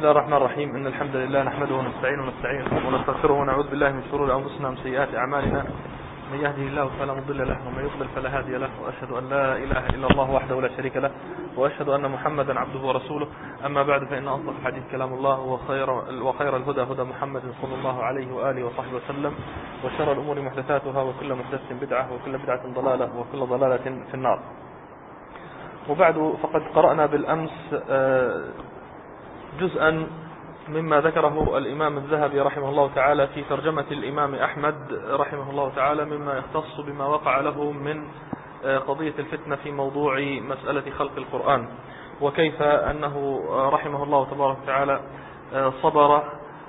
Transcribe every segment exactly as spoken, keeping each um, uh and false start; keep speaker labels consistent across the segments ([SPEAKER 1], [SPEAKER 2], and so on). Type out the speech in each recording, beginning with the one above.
[SPEAKER 1] الله الرحمن الرحيم. إن الحمد لله نحمده ونستعينه ونستعينه ونستغفره ونعوذ بالله من شرور أنفسنا ومن سيئات أعمالنا. من يهده الله فلا مضل له ومن يضلل فلا هادي له، وأشهد أن لا إله إلا الله وحده لا شريك له، وأشهد أن محمدا عبده ورسوله. أما بعد، فإن أصدق الحديث كلام الله، وخير وخير الهدى هدى محمد صلى الله عليه وآله وصحبه وسلم، وشر الأمور محدثاتها، وكل محدثة بدعة، وكل بدعة ضلالة، وكل ضلالة في النار. وبعد، فقد قرأنا بالأمس جزءا مما ذكره الإمام الذهبي رحمه الله تعالى في ترجمة الإمام أحمد رحمه الله تعالى، مما يختص بما وقع له من قضية الفتنة في موضوع مسألة خلق القرآن، وكيف أنه رحمه الله تبارك وتعالى صبر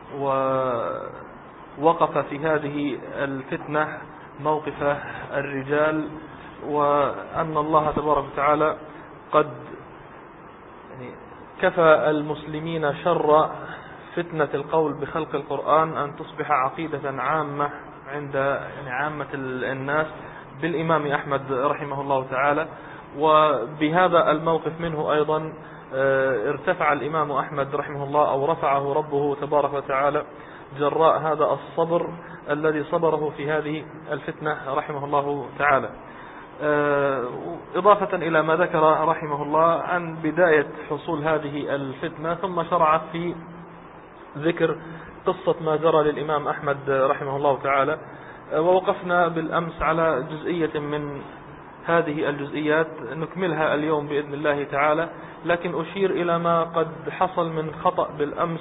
[SPEAKER 1] ووقف في هذه الفتنة موقف الرجال، وأن الله تبارك وتعالى قد يعني كفى المسلمين شر فتنة القول بخلق القرآن أن تصبح عقيدة عامة عند يعني عامة الناس بالإمام أحمد رحمه الله تعالى. وبهذا الموقف منه أيضا ارتفع الإمام أحمد رحمه الله، أو رفعه ربه تبارك وتعالى جراء هذا الصبر الذي صبره في هذه الفتنة رحمه الله تعالى. إضافة إلى ما ذكر رحمه الله عن بداية حصول هذه الفتنة، ثم شرع في ذكر قصة ما جرى للإمام أحمد رحمه الله تعالى. ووقفنا بالأمس على جزئية من هذه الجزئيات نكملها اليوم بإذن الله تعالى، لكن أشير إلى ما قد حصل من خطأ بالأمس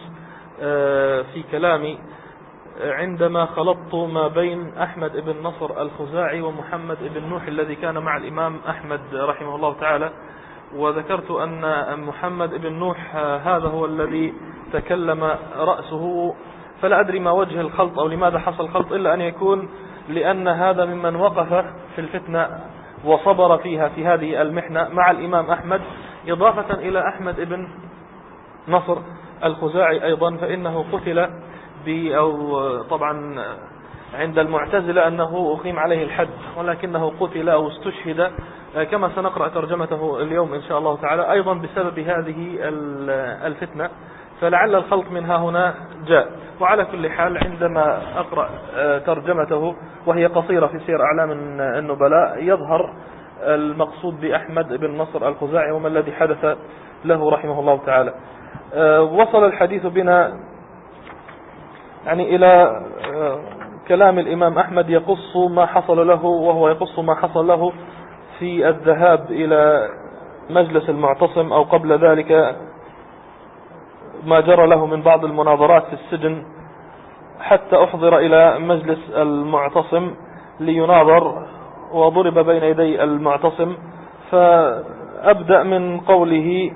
[SPEAKER 1] في كلامي عندما خلطت ما بين أحمد بن نصر الخزاعي ومحمد بن نوح الذي كان مع الإمام أحمد رحمه الله تعالى. وذكرت أن محمد بن نوح هذا هو الذي تكلم رأسه، فلا أدري ما وجه الخلط أو لماذا حصل الخلط، إلا أن يكون لأن هذا ممن وقف في الفتنة وصبر فيها في هذه المحنة مع الإمام أحمد، إضافة إلى أحمد بن نصر الخزاعي أيضا، فإنه قتل أو طبعا عند المعتزلة أنه أقيم عليه الحد، ولكنه قتل أو استشهد كما سنقرأ ترجمته اليوم إن شاء الله تعالى، أيضا بسبب هذه الفتنة. فلعل الخلط منها هنا جاء. وعلى كل حال، عندما أقرأ ترجمته وهي قصيرة في سير أعلام النبلاء يظهر المقصود بأحمد بن نصر الخزاعي وما الذي حدث له رحمه الله تعالى. وصل الحديث بنا يعني إلى كلام الإمام أحمد يقص ما حصل له، وهو يقص ما حصل له في الذهاب إلى مجلس المعتصم، أو قبل ذلك ما جرى له من بعض المناظرات في السجن، حتى أحضر إلى مجلس المعتصم ليناظر، وضرب بين يدي المعتصم. فأبدأ من قوله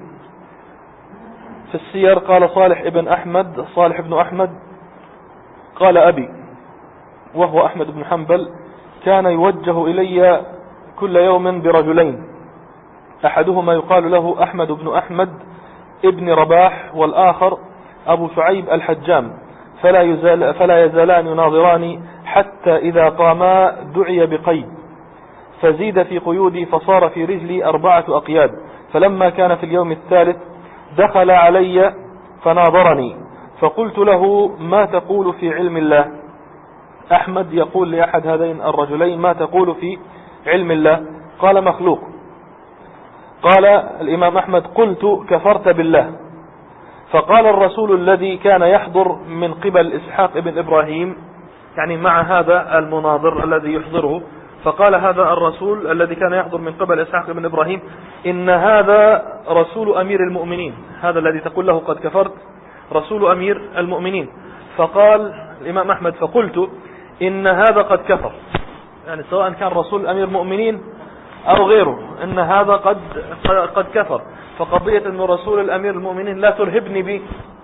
[SPEAKER 1] في السير: قال صالح ابن أحمد صالح ابن أحمد قال أبي، وهو أحمد بن حنبل، كان يوجه إلي كل يوم برجلين، أحدهما يقال له أحمد بن أحمد ابن رباح، والآخر أبو شعيب الحجام، فلا, يزال فلا يزالان يناظراني حتى إذا قاما دعي بقيد، فزيد في قيودي فصار في رجلي أربعة أقياد. فلما كان في اليوم الثالث دخل علي فناظرني، فقلت له: ما تقول في علم الله؟ أحمد يقول لأحد هذين الرجلين: ما تقول في علم الله؟ قال: مخلوق. قال الإمام أحمد: قلت: كفرت بالله. فقال الرسول الذي كان يحضر من قبل إسحاق بن إبراهيم، يعني مع هذا المناظر الذي يحضره، فقال هذا الرسول الذي كان يحضر من قبل إسحاق بن إبراهيم: إن هذا رسول أمير المؤمنين، هذا الذي تقول له قد كفرت رسول أمير المؤمنين. فقال الإمام أحمد: فقلت إن هذا قد كفر، يعني سواء كان رسول أمير المؤمنين أو غيره، إن هذا قد قد كفر. فقضية أن رسول الأمير المؤمنين لا ترهبني به،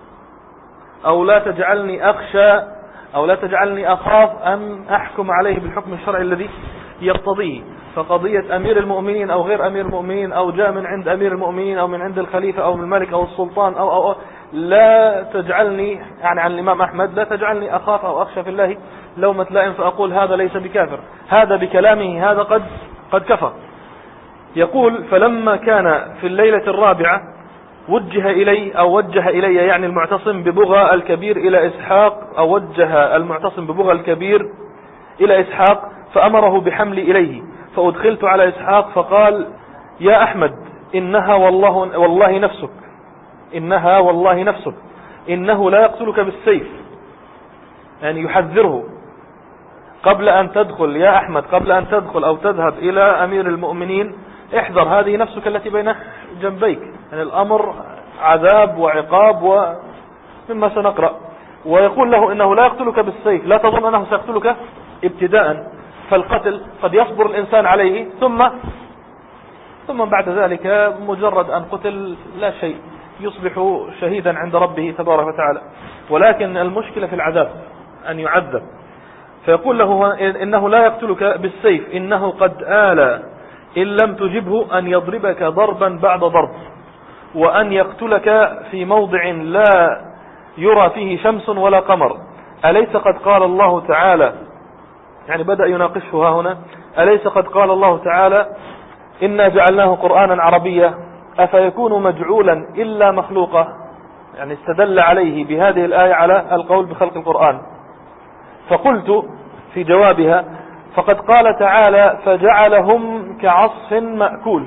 [SPEAKER 1] أو لا تجعلني أخشى، أو لا تجعلني أخاف أن أحكم عليه بالحكم الشرعي الذي يقتضيه. فقضية أمير المؤمنين أو غير أمير المؤمنين، أو جاء من عند أمير المؤمنين أو من عند الخليفة أو من الملك أو السلطان أو, أو, أو لا تجعلني، يعني عن الإمام أحمد، لا تجعلني أخاف أو أخشى في الله لومة لائم فأقول هذا ليس بكافر، هذا بكلامه هذا قد قد كفر. يقول: فلما كان في الليلة الرابعة وجه إلي أو وجه إلي يعني المعتصم ببغى الكبير إلى إسحاق، أو وجه المعتصم ببغى الكبير إلى إسحاق فأمره بحمل إليه، فأدخلت على إسحاق فقال: يا أحمد إنها والله, والله نفسك إنها والله نفسك إنه لا يقتلك بالسيف، يعني يحذره قبل أن تدخل يا أحمد، قبل أن تدخل أو تذهب إلى أمير المؤمنين احذر هذه نفسك التي بين جنبيك، يعني الأمر عذاب وعقاب ومما سنقرأ. ويقول له إنه لا يقتلك بالسيف، لا تظن أنه سيقتلك ابتداء، فالقتل قد يصبر الإنسان عليه ثم ثم بعد ذلك مجرد أن قتل لا شيء، يصبح شهيدا عند ربه تبارك وتعالى. ولكن المشكلة في العذاب، أن يعذب. فيقول له إنه لا يقتلك بالسيف، إنه قد آل إن لم تجبه أن يضربك ضربا بعد ضرب، وأن يقتلك في موضع لا يرى فيه شمس ولا قمر. أليس قد قال الله تعالى، يعني بدأ يناقشه ها هنا، أليس قد قال الله تعالى: إنا جعلناه قرآنا عربيا أفيكون مجعولا إلا مخلوقا، يعني استدل عليه بهذه الآية على القول بخلق القرآن. فقلت في جوابها: فقد قال تعالى: فجعلهم كعصف مأكول،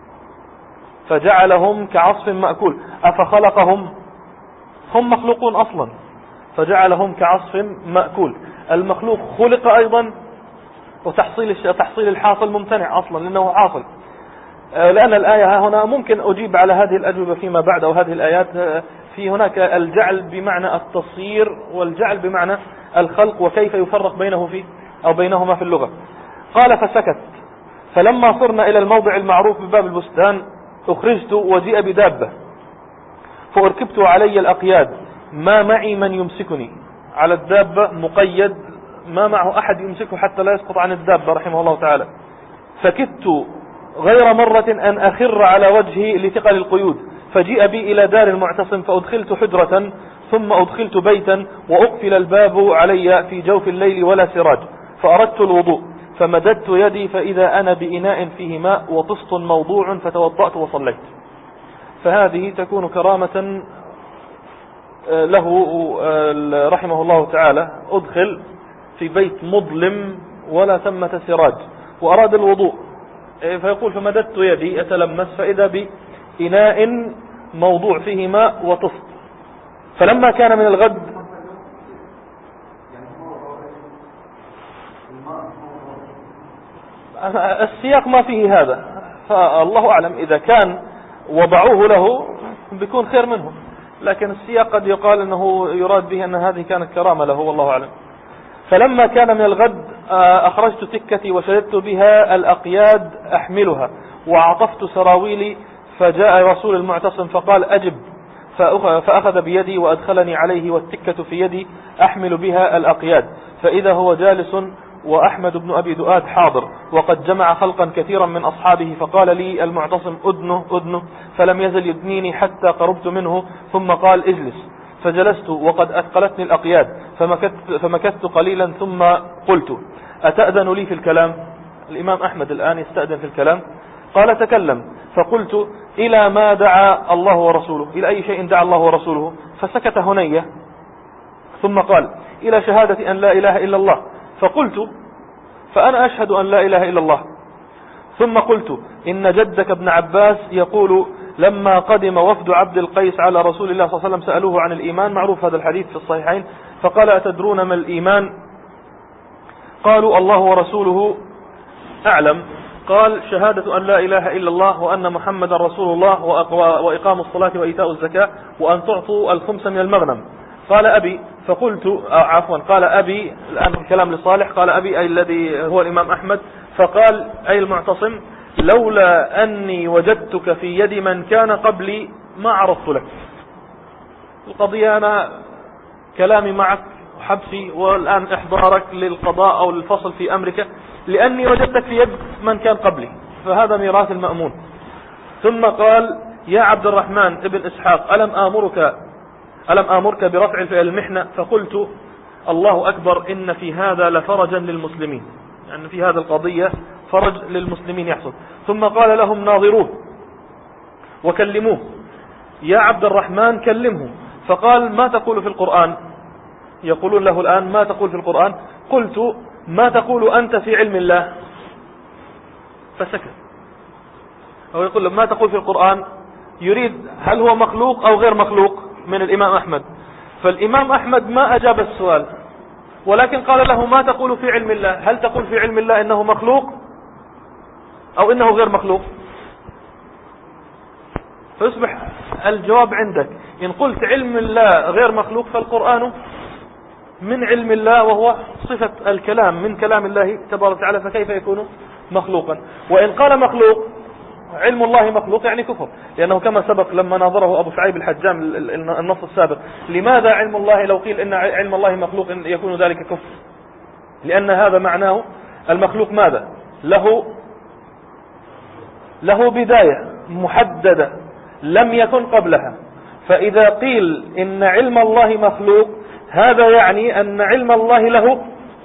[SPEAKER 1] فجعلهم كعصف مأكول، أفخلقهم؟ هم مخلوقون أصلا، فجعلهم كعصف مأكول. المخلوق خلق أيضا، وتحصيل تحصيل الحاصل ممتنع أصلا لأنه حاصل. لأن الآية هنا ممكن أجيب على هذه الأجوبة فيما بعد، أو هذه الآيات في هناك الجعل بمعنى التصير والجعل بمعنى الخلق، وكيف يفرق بينه في أو بينهما في اللغة. قال: فسكت. فلما صرنا إلى الموضع المعروف بباب البستان أخرجت وجيء بدابة، فأركبت علي الأقياد، ما معي من يمسكني، على الدابة مقيد ما معه أحد يمسكه حتى لا يسقط عن الدابة رحمه الله تعالى. فكدت غير مرة أن أخر على وجهي لثقل القيود، فجيء بي إلى دار المعتصم، فأدخلت حجرة، ثم أدخلت بيتا، وأقفل الباب علي في جوف الليل ولا سراج، فأردت الوضوء، فمددت يدي فإذا أنا بإناء فيه ماء وطست موضوع، فتوضأت وصليت. فهذه تكون كرامة له رحمه الله تعالى. أدخل في بيت مظلم ولا ثمة سراج، وأراد الوضوء، فيقول: فمددت يدي أتلمس فإذا بإناء موضوع فيه ماء وطست. فلما كان من الغد السياق ما فيه هذا، فالله أعلم، إذا كان وضعوه له بيكون خير منه، لكن السياق قد يقال أنه يراد به أن هذه كانت كرامة له، والله أعلم. فلما كان من الغد أخرجت تكتي وشددت بها الأقياد أحملها، وعطفت سراويلي، فجاء رسول المعتصم فقال: أجب، فأخذ بيدي وأدخلني عليه والتكة في يدي أحمل بها الأقياد، فإذا هو جالس وأحمد بن أبي دؤاد حاضر، وقد جمع خلقا كثيرا من أصحابه. فقال لي المعتصم: أدنه أدنه، فلم يزل يدنيني حتى قربت منه، ثم قال: اجلس. فجلست وقد أثقلتني الأقياد، فمكثت, فمكثت قليلا، ثم قلت: أتأذن لي في الكلام؟ الإمام أحمد الآن يستأذن في الكلام. قال: تكلم. فقلت: إلى ما دعا الله ورسوله؟ إلى أي شيء دعا الله ورسوله؟ فسكت هنية، ثم قال: إلى شهادة أن لا إله إلا الله. فقلت: فأنا أشهد أن لا إله إلا الله. ثم قلت: إن جدك ابن عباس يقول: لما قدم وفد عبد القيس على رسول الله صلى الله عليه وسلم سألوه عن الإيمان، معروف هذا الحديث في الصحيحين، فقال: أتدرون ما الإيمان؟ قالوا: الله ورسوله أعلم. قال: شهادة أن لا إله إلا الله وأن محمد رسول الله، وإقام الصلاة وإيتاء الزكاة، وأن تعطوا الخمس من المغنم. قال: أبي. فقلت عفوا قال أبي، الآن الكلام لصالح، قال أبي أي الذي هو الإمام أحمد. فقال أي المعتصم: لولا أني وجدتك في يد من كان قبلي ما عرضت لك. القضية أنا كلامي معك وحبسي والآن إحضارك للقضاء أو للفصل في أمريكا، لأني وجدتك في يد من كان قبلي، فهذا ميراث المأمون. ثم قال: يا عبد الرحمن ابن إسحاق، ألم آمرك ألم آمرك برفع المحنة؟ فقلت: الله أكبر، إن في هذا لفرجا للمسلمين، يعني في هذا القضية فرج للمسلمين يحصل. ثم قال لهم: ناظروه وكلموه، يا عبد الرحمن كلمه، فقال ما تقول في القرآن؟ يقولون له الآن ما تقول في القرآن؟ قلت ما تقول أنت في علم الله؟ فسكت. أو يقول له ما تقول في القرآن؟ يريد هل هو مخلوق أو غير مخلوق من الإمام أحمد. فالإمام أحمد ما أجاب السؤال، ولكن قال له ما تقول في علم الله؟ هل تقول في علم الله إنه مخلوق أو إنه غير مخلوق؟ فيصبح الجواب عندك. إن قلت علم الله غير مخلوق فالقرآن من علم الله وهو صفة الكلام من كلام الله تبارك وتعالى، فكيف يكون مخلوقا؟ وإن قال مخلوق علم الله مخلوق يعني كفر، لأنه كما سبق لما ناظره أبو شعيب الحجام النص السابق، لماذا علم الله لو قيل إن علم الله مخلوق إن يكون ذلك كفر؟ لأن هذا معناه المخلوق ماذا؟ له له بداية محددة لم يكن قبلها. فإذا قيل إن علم الله مخلوق هذا يعني أن علم الله له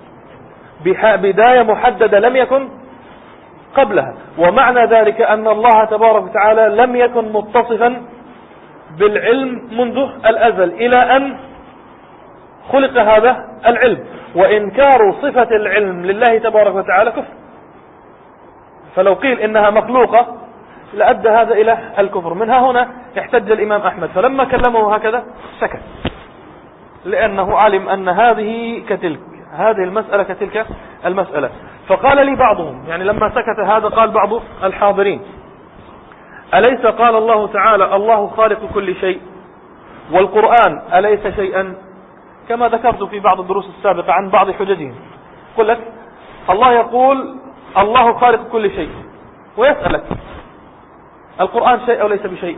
[SPEAKER 1] بداية محددة لم يكن قبلها، ومعنى ذلك أن الله تبارك وتعالى لم يكن متصفا بالعلم منذ الأزل إلى أن خلق هذا العلم. وإنكار صفة العلم لله تبارك وتعالى كفر. فلو قيل إنها مخلوقة لأدى هذا إلى الكفر. منها هنا احتج الإمام أحمد، فلما كلمه هكذا سكت، لأنه علم أن هذه كتلك، هذه المسألة كتلك المسألة. فقال لي بعضهم، يعني لما سكت هذا قال بعض الحاضرين: أليس قال الله تعالى الله خالق كل شيء، والقرآن أليس شيئا؟ كما ذكرت في بعض الدروس السابقة عن بعض حججهم، قل لك الله يقول الله خالق كل شيء، ويسألك القرآن شيء أو ليس بشيء،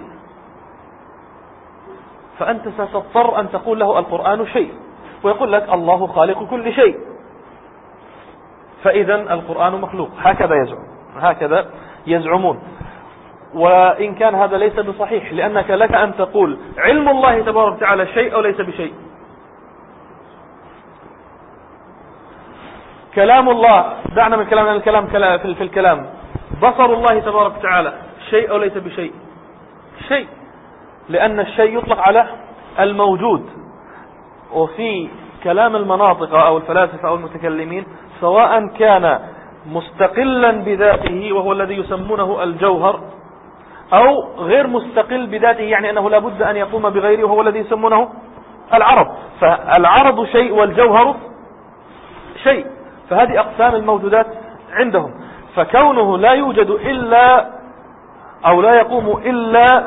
[SPEAKER 1] فأنت ستضطر أن تقول له القرآن شيء، ويقول لك الله خالق كل شيء، فإذا القرآن مخلوق. هكذا يزعم، هكذا يزعمون. وإن كان هذا ليس بصحيح، لأنك لك أن تقول علم الله تبارك وتعالى شيء أو ليس بشيء. كلام الله، دعنا من كلام الكلام في الكلام، بصر الله تبارك وتعالى شيء أو ليس بشيء؟ شيء، لأن الشيء يطلق على الموجود. وفي كلام المناطق أو الفلاسفة أو المتكلمين سواء كان مستقلا بذاته وهو الذي يسمونه الجوهر، أو غير مستقل بذاته يعني أنه لا بد أن يقوم بغيره وهو الذي يسمونه العرض. فالعرض شيء والجوهر شيء، فهذه أقسام الموجودات عندهم. فكونه لا يوجد إلا أو لا يقوم إلا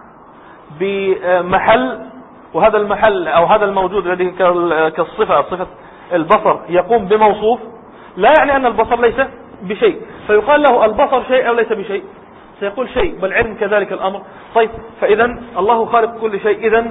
[SPEAKER 1] بمحل، وهذا المحل أو هذا الموجود الذي كالصفة صفة البصر يقوم بموصوف، لا يعني أن البصر ليس بشيء. فيقال له البصر شيء أو ليس بشيء؟ سيقول شيء، بل علم كذلك الأمر. طيب، فإذا الله خالق كل شيء، إذا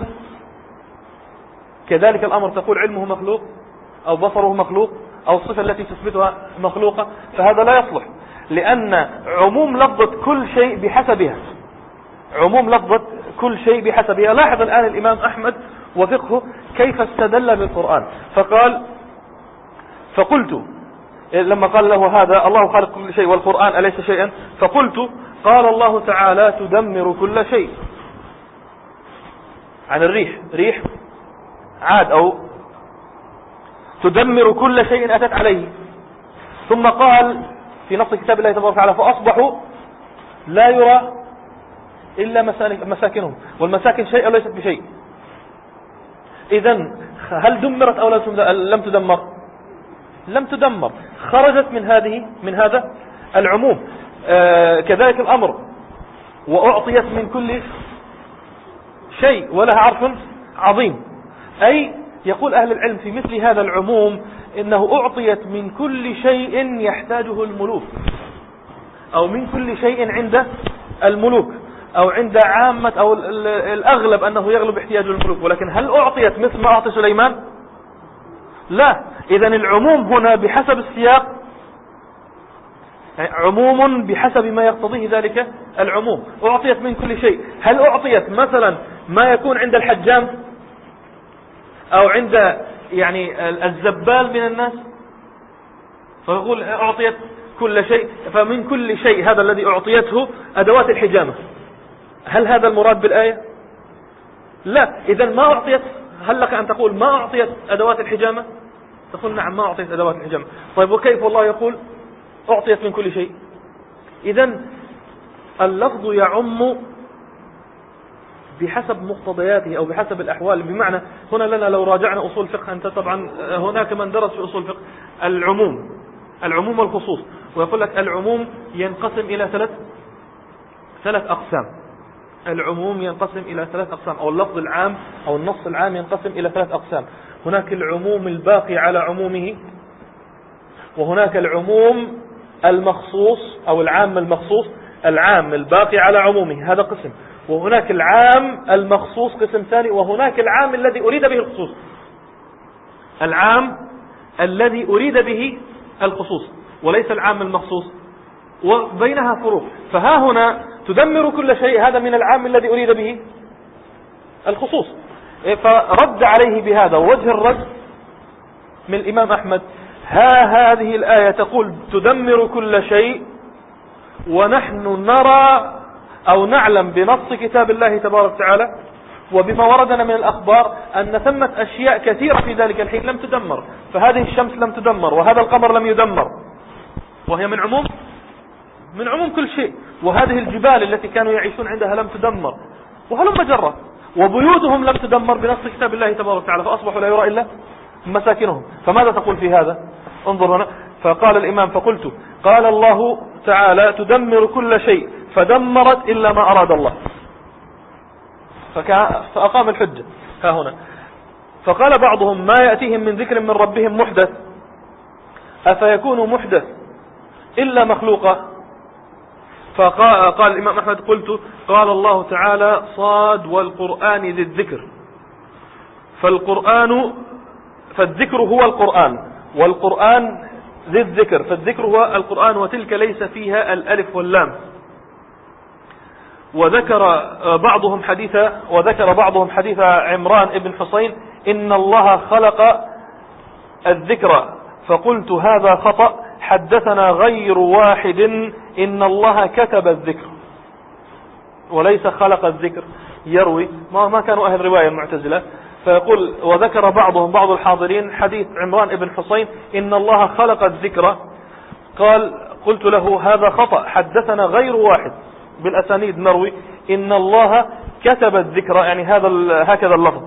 [SPEAKER 1] كذلك الأمر تقول علمه مخلوق أو بصره مخلوق أو الصفة التي تثبتها مخلوقة، فهذا لا يصلح، لأن عموم لفظة كل شيء بحسبها، عموم لفظة كل شيء بحسبها. لاحظ الآن الإمام أحمد وفقه كيف استدل بالقرآن، فقال فقلت لما قال له هذا الله خالق كل شيء والقرآن أليس شيئا، فقلت قال الله تعالى تدمر كل شيء. عن الريح، ريح عاد أو تدمر كل شيء أتت عليه. ثم قال في نص كتاب الله تبارك وتعالى فأصبحوا لا يرى إلا مساكنهم، والمساكن شيء أو ليست بشيء. إذن هل دمرت أو لم تدمر؟ لم تدمر، خرجت من هذه من هذا العموم. آه كذلك الأمر، وأعطيت من كل شيء ولها عرف عظيم. أي يقول أهل العلم في مثل هذا العموم إنه أعطيت من كل شيء يحتاجه الملوك، أو من كل شيء عند الملوك، أو عند عامة أو الأغلب أنه يغلب احتياج الملوك. ولكن هل أعطيت مثل ما أعطي سليمان؟ لا. إذن العموم هنا بحسب السياق عموم بحسب ما يقتضيه ذلك العموم. أعطيت من كل شيء. هل أعطيت مثلا ما يكون عند الحجام أو عند يعني الزبال من الناس؟ فيقول أعطيت كل شيء، فمن كل شيء هذا الذي أعطيته أدوات الحجامة. هل هذا المراد بالآية؟ لا. إذا ما أعطيت، هل لك أن تقول ما أعطيت أدوات الحجامة؟ تقول نعم ما أعطيت أدوات الحجامة. طيب وكيف والله يقول أعطيت من كل شيء؟ إذا اللفظ يعم بحسب مقتضياته أو بحسب الأحوال. بمعنى هنا لنا لو راجعنا أصول فقه، أنت طبعا هناك من درس في أصول فقه العموم العموم والخصوص، ويقول لك العموم ينقسم إلى ثلاث ثلاث أقسام. العموم ينقسم إلى ثلاث أقسام، أو اللفظ العام أو النص العام ينقسم إلى ثلاث أقسام. هناك العموم الباقي على عمومه، وهناك العموم المخصوص أو العام المخصوص، العام الباقي على عمومه، هذا قسم. وهناك العام المخصوص قسم ثاني، وهناك العام الذي أريد به الخصوص، العام الذي أريد به الخصوص وليس العام المخصوص، وبينها فروق. فها هنا تدمر كل شيء، هذا من العام الذي أريد به الخصوص. فرد عليه بهذا. ووجه الرد من الإمام أحمد: ها هذه الآية تقول تدمر كل شيء، ونحن نرى أو نعلم بنص كتاب الله تبارك وتعالى وبما وردنا من الأخبار أن ثمة أشياء كثيرة في ذلك الحين لم تدمر. فهذه الشمس لم تدمر، وهذا القمر لم يدمر، وهي من عموم من عموم كل شيء. وهذه الجبال التي كانوا يعيشون عندها لم تدمر، وهلم جرة. وبيوتهم لم تدمر بنص كتاب الله تبارك وتعالى، فأصبحوا لا يرى إلا مساكنهم. فماذا تقول في هذا؟ انظر هنا. فقال الإمام: فقلت قال الله تعالى تدمر كل شيء فدمرت إلا ما أراد الله. فأقام الحجة ها هنا. فقال بعضهم: ما يأتيهم من ذكر من ربهم محدث أفيكون محدث إلا مخلوقا؟ فقال قال الإمام أحمد: قلت قال الله تعالى صاد والقرآن ذي الذكر، فالقرآن فالذكر هو القرآن، والقرآن ذي الذكر، فالذكر هو القرآن، وتلك ليس فيها الألف واللام. وذكر بعضهم حديث وذكر بعضهم حديث عمران ابن حسين: إن الله خلق الذكر، فقلت هذا خطأ، حدثنا غير واحد إن الله كتب الذكر وليس خلق الذكر. يروي ما ما كانوا أهل رواية المعتزلة. فيقول: وذكر بعضهم بعض الحاضرين حديث عمران ابن حسين: إن الله خلق الذكر. قال: قلت له هذا خطأ، حدثنا غير واحد بالأسانيد نروي إن الله كتب الذكر، يعني هذا هكذا اللفظ.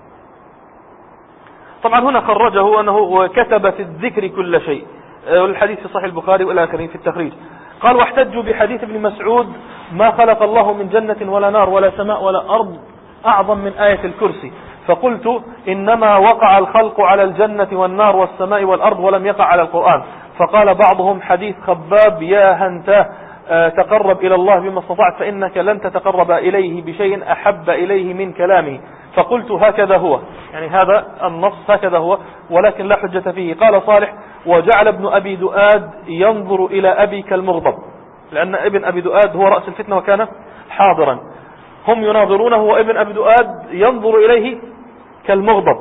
[SPEAKER 1] طبعا هنا خرجه أنه كتب في الذكر كل شيء، والحديث في صحيح البخاري والى آخره في التخريج. قال: واحتجوا بحديث ابن مسعود: ما خلق الله من جنة ولا نار ولا سماء ولا أرض أعظم من آية الكرسي. فقلت: إنما وقع الخلق على الجنة والنار والسماء والأرض ولم يقع على القرآن. فقال بعضهم: حديث خباب يا هنتاه تقرب إلى الله بما استطعت، فإنك لن تتقرب إليه بشيء أحب إليه من كلامه. فقلت: هكذا هو، يعني هذا النص هكذا هو، ولكن لا حجة فيه. قال صالح: وجعل ابن أبي دؤاد ينظر إلى أبي كالمغضب، لأن ابن أبي دؤاد هو رأس الفتنة وكان حاضرا. هم يناظرونه وابن أبي دؤاد ينظر إليه كالمغضب.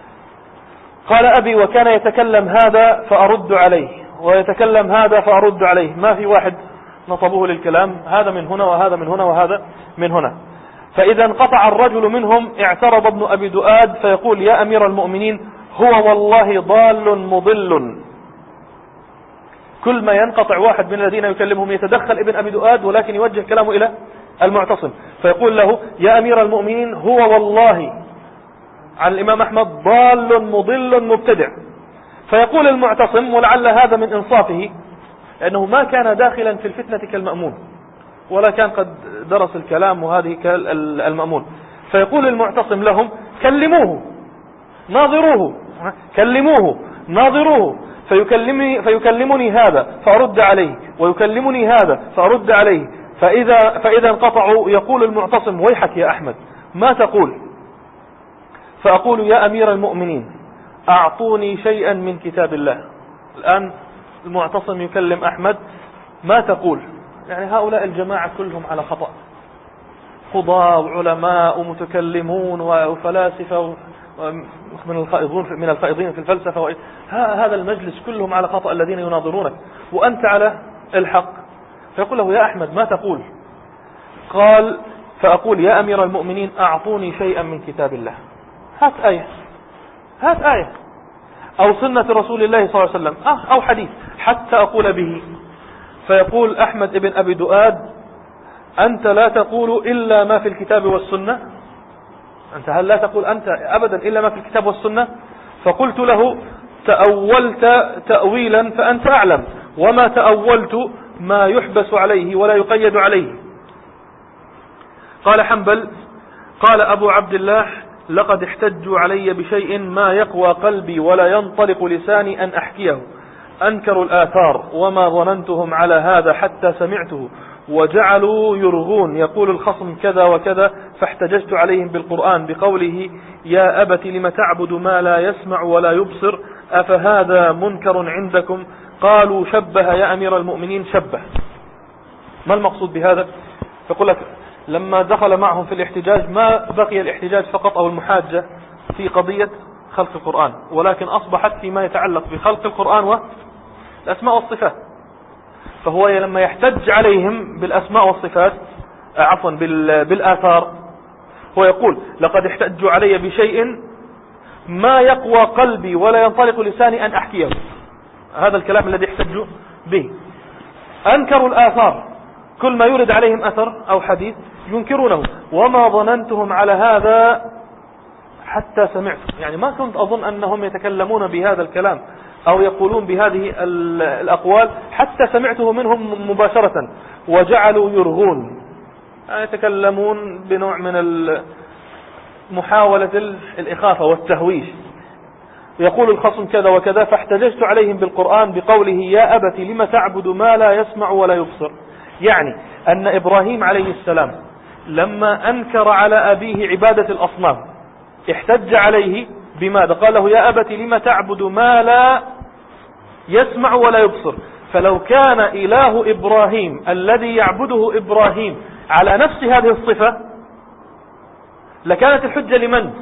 [SPEAKER 1] قال أبي: وكان يتكلم هذا فأرد عليه ويتكلم هذا فأرد عليه، ما في واحد نصبوه للكلام، هذا من هنا وهذا من هنا وهذا من هنا. فإذا انقطع الرجل منهم اعترض ابن أبي دؤاد فيقول: يا أمير المؤمنين هو والله ضال مضل. كل ما ينقطع واحد من الذين يكلمهم يتدخل ابن أبي دؤاد، ولكن يوجه كلامه إلى المعتصم فيقول له: يا أمير المؤمنين هو والله عن الإمام أحمد ضال مضل مبتدع. فيقول المعتصم، ولعل هذا من إنصافه لأنه ما كان داخلا في الفتنة كالمأمون ولا كان قد درس الكلام وهذه كالمأمون، فيقول المعتصم لهم: كلموه ناظروه، كلموه ناظروه، فيكلمني, فيكلمني هذا فأرد عليه، ويكلمني هذا فأرد عليه. فإذا, فإذا انقطعوا يقول المعتصم: ويحك يا أحمد ما تقول؟ فأقول: يا أمير المؤمنين أعطوني شيئا من كتاب الله. الآن المعتصم يكلم أحمد: ما تقول؟ يعني هؤلاء الجماعة كلهم على خطأ، قضاة وعلماء ومتكلمون وفلاسفة من الخائضين من الخائضين في الفلسفة، هذا المجلس كلهم على خطأ الذين يناظرونك وأنت على الحق. فيقول له: يا أحمد ما تقول؟ قال: فأقول يا أمير المؤمنين أعطوني شيئا من كتاب الله، هات آية، هات آية أو سنة رسول الله صلى الله عليه وسلم أو حديث حتى أقول به. فيقول أحمد بن أبي دؤاد أنت لا تقول إلا ما في الكتاب والسنة، أنت هل لا تقول أنت أبدا إلا ما في الكتاب والسنة؟ فقلت له تأولت تأويلا فأنت أعلم، وما تأولت ما يحبس عليه ولا يقيد عليه. قال حنبل قال أبو عبد الله لقد احتجوا علي بشيء ما يقوى قلبي ولا ينطلق لساني أن أحكيه، أنكروا الآثار وما ظننتهم على هذا حتى سمعته، وجعلوا يرغون يقول الخصم كذا وكذا، فاحتججت عليهم بالقرآن بقوله يا أبت لم تعبد ما لا يسمع ولا يبصر أفهذا منكر عندكم؟ قالوا شبه يا أمير المؤمنين شبه. ما المقصود بهذا؟ يقول لك لما دخل معهم في الاحتجاج ما بقي الاحتجاج فقط أو المحاجة في قضية خلق القرآن، ولكن أصبحت فيما يتعلق بخلق القرآن والأسماء والصفات. فهو لما يحتج عليهم بالأسماء والصفات عفوا بالآثار هو يقول لقد احتجوا علي بشيء ما يقوى قلبي ولا ينطلق لساني أن أحكيه، هذا الكلام الذي احتجوا به. أنكروا الآثار، كل ما يورد عليهم أثر أو حديث ينكرونه، وما ظننتهم على هذا حتى سمعت، يعني ما كنت أظن أنهم يتكلمون بهذا الكلام أو يقولون بهذه الأقوال حتى سمعته منهم مباشرة. وجعلوا يرغون، يعني يتكلمون بنوع من محاولة الإخافة والتهويش. يقول الخصم كذا وكذا، فاحتججت عليهم بالقرآن بقوله يا أبت لم تعبد ما لا يسمع ولا يبصر. يعني أن إبراهيم عليه السلام لما أنكر على أبيه عبادة الأصنام احتج عليه بماذا؟ قال له يا أبت لم تعبد ما لا يسمع ولا يبصر. فلو كان إله إبراهيم الذي يعبده إبراهيم على نفس هذه الصفة لكانت الحجة لمن؟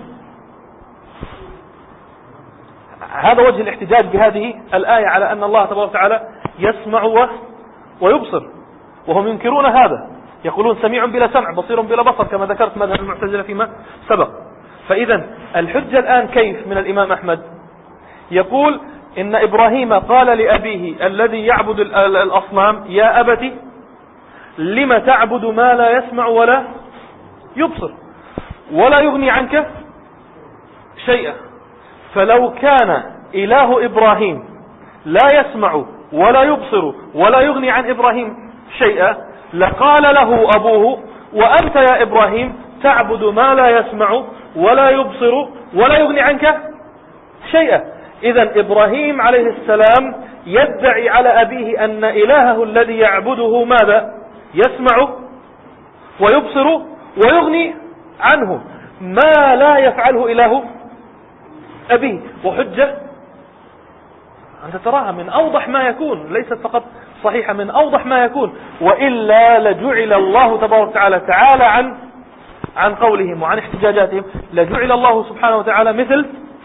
[SPEAKER 1] هذا وجه الاحتجاج بهذه الآية على أن الله تبارك وتعالى يسمع ويبصر، وهم ينكرون هذا، يقولون سميع بلا سمع بصير بلا بصر كما ذكرت مذهب المعتزلة فيما سبق. فإذا الحجة الآن كيف من الإمام أحمد؟ يقول إن إبراهيم قال لأبيه الذي يعبد الأصنام يا أبت لم تعبد ما لا يسمع ولا يبصر ولا يغني عنك شيئا. فلو كان إله إبراهيم لا يسمع ولا يبصر ولا يغني عن إبراهيم شيئا لقال له أبوه وأنت يا إبراهيم تعبد ما لا يسمع ولا يبصر ولا يغني عنك شيئا. إذن إبراهيم عليه السلام يدعي على أبيه أن إلهه الذي يعبده ماذا؟ يسمع ويبصر ويغني عنه ما لا يفعله إله أبيه. وحجة أنت تراها من أوضح ما يكون، ليست فقط صحيحة، من أوضح ما يكون، وإلا لجعل الله تبارك وتعالى تعالى عن عن قولهم وعن احتجاجاتهم، لجعل الله سبحانه وتعالى مثل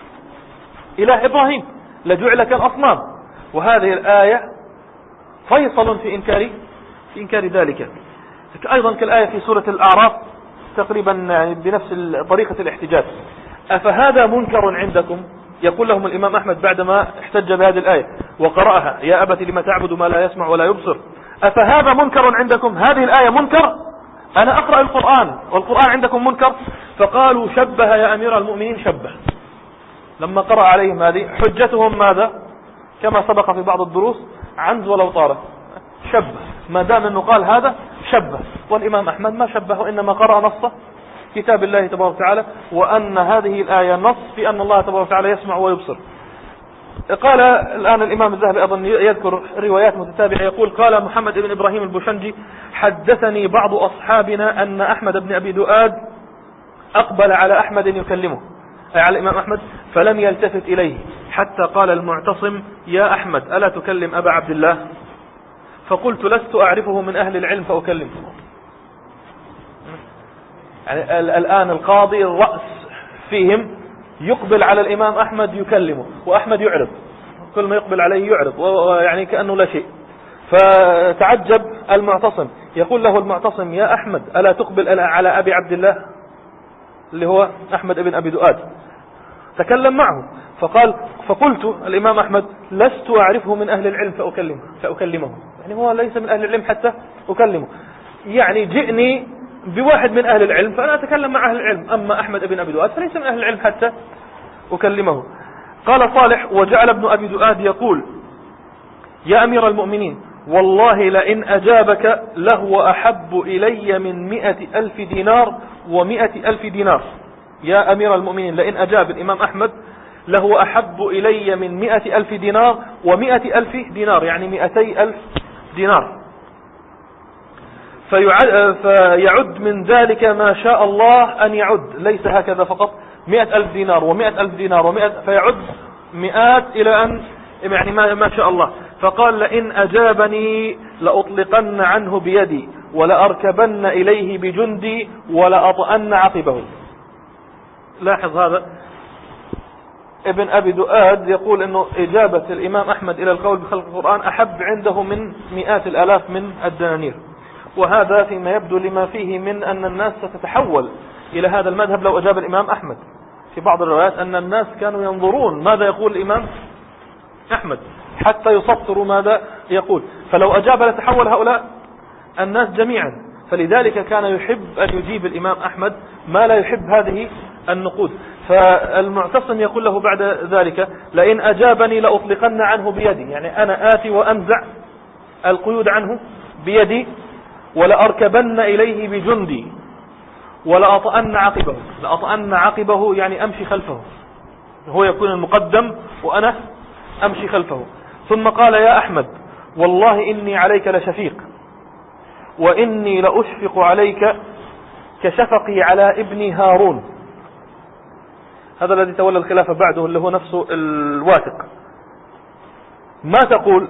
[SPEAKER 1] إله إبراهيم، لجعل كالأصنام. وهذه الآية فيصل في إنكار في إنكار ذلك. أيضا كالآية في سورة الأعراف تقريبا يعني بنفس طريقة الاحتجاج. أفهذا منكر عندكم؟ يقول لهم الإمام أحمد بعدما احتج بهذه الآية وقرأها يا أبت لم تعبد ما لا يسمع ولا يبصر أفهذا منكر عندكم؟ هذه الآية منكر؟ أنا أقرأ القرآن والقرآن عندكم منكر؟ فقالوا شبه يا أمير المؤمنين شبه. لما قرأ عليهم هذه حجتهم ماذا؟ كما سبق في بعض الدروس عنز ولو طارت، شبه، ما دام أنه قال هذا شبه. والإمام أحمد ما شبه، إنما قرأ نص كتاب الله تبارك وتعالى، وأن هذه الآية نص في أن الله تبارك وتعالى يسمع ويبصر. قال الآن الإمام الذهبي أظن يذكر روايات متتابعة، يقول قال محمد بن إبراهيم البوشنجي حدثني بعض أصحابنا أن أحمد بن أبي دؤاد أقبل على أحمد يكلمه، أي على الإمام أحمد، فلم يلتفت إليه حتى قال المعتصم يا أحمد ألا تكلم أبا عبد الله؟ فقلت لست أعرفه من أهل العلم فأكلمه. يعني الآن القاضي الرأس فيهم يقبل على الإمام أحمد يكلمه، وأحمد يعرض، كل ما يقبل عليه يعرض، ويعني كأنه لا شيء. فتعجب المعتصم يقول له المعتصم: يا أحمد ألا تقبل على أبي عبد الله اللي هو أحمد بن أبي دؤاد؟ تكلم معه. فقال فقلت الإمام أحمد: لست أعرفه من أهل العلم فأكلمه, فأكلمه. يعني هو ليس من أهل العلم حتى أكلمه، يعني جئني بواحد من أهل العلم فأنا أتكلم مع أهل العلم، أما أحمد بن أبي دؤاد فليس من أهل العلم حتى أكلمه. قال صالح: وجعل ابن أبي دؤاد يقول: يا أمير المؤمنين والله لئن أجابك لهو أحب إلي من مئة ألف دينار ومئة ألف دينار. يا أمير المؤمنين لئن أجاب الإمام أحمد لهو أحب إلي من مئة ألف دينار ومئة ألف دينار، يعني مئتي ألف دينار. فيعد من ذلك ما شاء الله أن يعد، ليس هكذا فقط مئة ألف دينار ومئة ألف دينار ومئة، فيعد مئات إلى أن يعني ما, ما شاء الله. فقال: لئن أجابني لأطلقن عنه بيدي ولأركبن إليه بجندي ولأطأن عقبه. لاحظ هذا ابن أبي دؤاد يقول أنه إجابة الإمام أحمد إلى القول بخلق القرآن أحب عنده من مئات الآلاف من الدنانير، وهذا فيما يبدو لما فيه من أن الناس ستتحول إلى هذا المذهب لو أجاب الإمام أحمد. في بعض الروايات أن الناس كانوا ينظرون ماذا يقول الإمام أحمد حتى يسطروا ماذا يقول، فلو أجاب لتحول هؤلاء الناس جميعا. فلذلك كان يحب أن يجيب الإمام أحمد ما لا يحب هذه النقود. فالمعتصم يقول له بعد ذلك: لئن أجابني لأطلقن عنه بيدي، يعني أنا آتي وأنزع القيود عنه بيدي، ولأركبن إليه بجندي ولأطأن عقبه. لأطأن عقبه يعني أمشي خلفه، هو يكون المقدم وأنا أمشي خلفه. ثم قال: يا أحمد والله إني عليك لشفيق، وإني لأشفق عليك كشفقي على ابني هارون. هذا الذي تولى الخلافة بعده اللي هو نفسه الواثق. ما تقول؟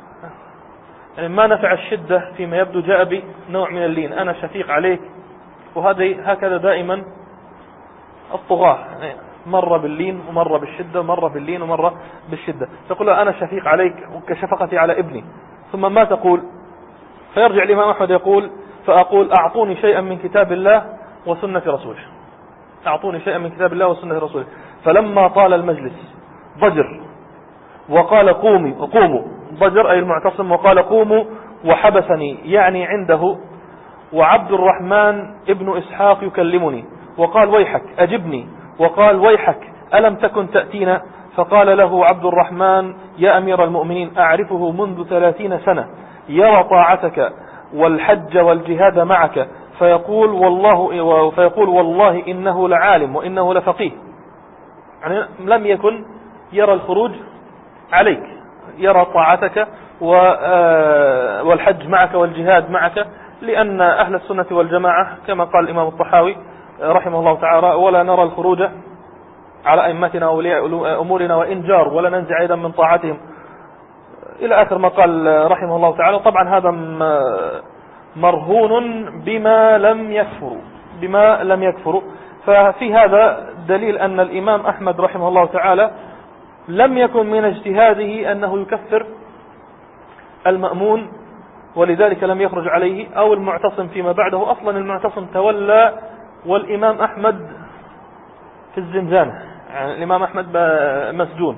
[SPEAKER 1] يعني ما نفع الشدة فيما يبدو جاء بنوع من اللين، أنا شفيق عليك. وهذا هكذا دائما الطغاة، مرة باللين ومرة بالشدة، مرة باللين ومرة بالشدة. تقول أنا شفيق عليك وكشفقتي على ابني. ثم ما تقول؟ فيرجع الإمام أحمد يقول: فأقول أعطوني شيئا من كتاب الله وسنة رسوله. أعطوني شيئا من كتاب الله وسنة رسوله. فلما طال المجلس ضجر وقال: قومي وقوموا. ضجر أي المعتصم، وقال: قوموا. وحبسني يعني عنده، وعبد الرحمن ابن إسحاق يكلمني، وقال: ويحك أجبني. وقال: ويحك ألم تكن تأتينا؟ فقال له عبد الرحمن: يا أمير المؤمنين أعرفه منذ ثلاثين سنة، يرى طاعتك والحج والجهاد معك، فيقول والله فيقول والله إنه لعالم وإنه لفقيه. يعني لم يكن يرى الخروج عليك، يرى طاعتك والحج معك والجهاد معك، لأن أهل السنة والجماعة كما قال الإمام الطحاوي رحمه الله تعالى: ولا نرى الخروج على أئمتنا وأولياء أمورنا وإن جار، ولا ننزع أيضا من طاعتهم، إلى آخر ما قال رحمه الله تعالى. طبعا هذا مرهون بما لم يكفروا بما لم يكفروا ففي هذا دليل أن الإمام أحمد رحمه الله تعالى لم يكن من اجتهاده أنه يكفر المأمون، ولذلك لم يخرج عليه. أو المعتصم فيما بعده، أصلا المعتصم تولى والإمام أحمد في الزنزانة، يعني الإمام أحمد مسجون.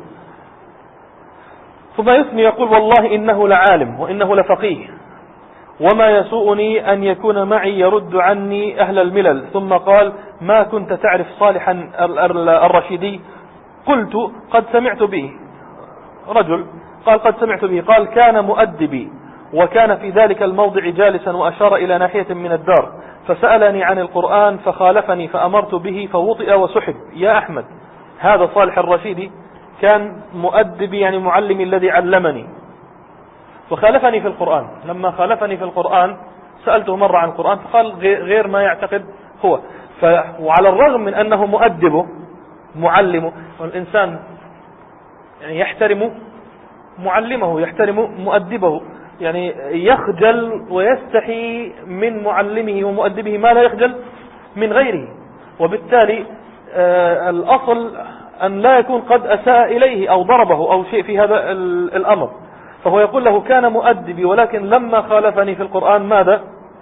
[SPEAKER 1] ثم يثني يقول: والله إنه لعالم وإنه لفقيه، وما يسوءني أن يكون معي يرد عني أهل الملل. ثم قال: ما كنت تعرف صالحا الرشيدي؟ قلت: قد سمعت به. رجل قال: قد سمعت به. قال: كان مؤدبي، وكان في ذلك الموضع جالسا، وأشار إلى ناحية من الدار، فسألني عن القرآن فخالفني فأمرت به فوطئ وسحب. يا أحمد، هذا صالح الرشيدي كان مؤدبي يعني معلمي الذي علمني، وخالفني في القرآن. لما خالفني في القرآن سألته مرة عن القرآن فقال غير ما يعتقد هو. ف... وعلى الرغم من أنه مؤدبه معلمه، والإنسان يعني يحترم معلمه، يحترم مؤدبه، يعني يخجل ويستحي من معلمه ومؤدبه ما لا يخجل من غيره. وبالتالي آه الأصل أن لا يكون قد أساء إليه أو ضربه أو شيء في هذا الأمر. فهو يقول له: كان مؤدبي، ولكن لما خالفني في القرآن ماذا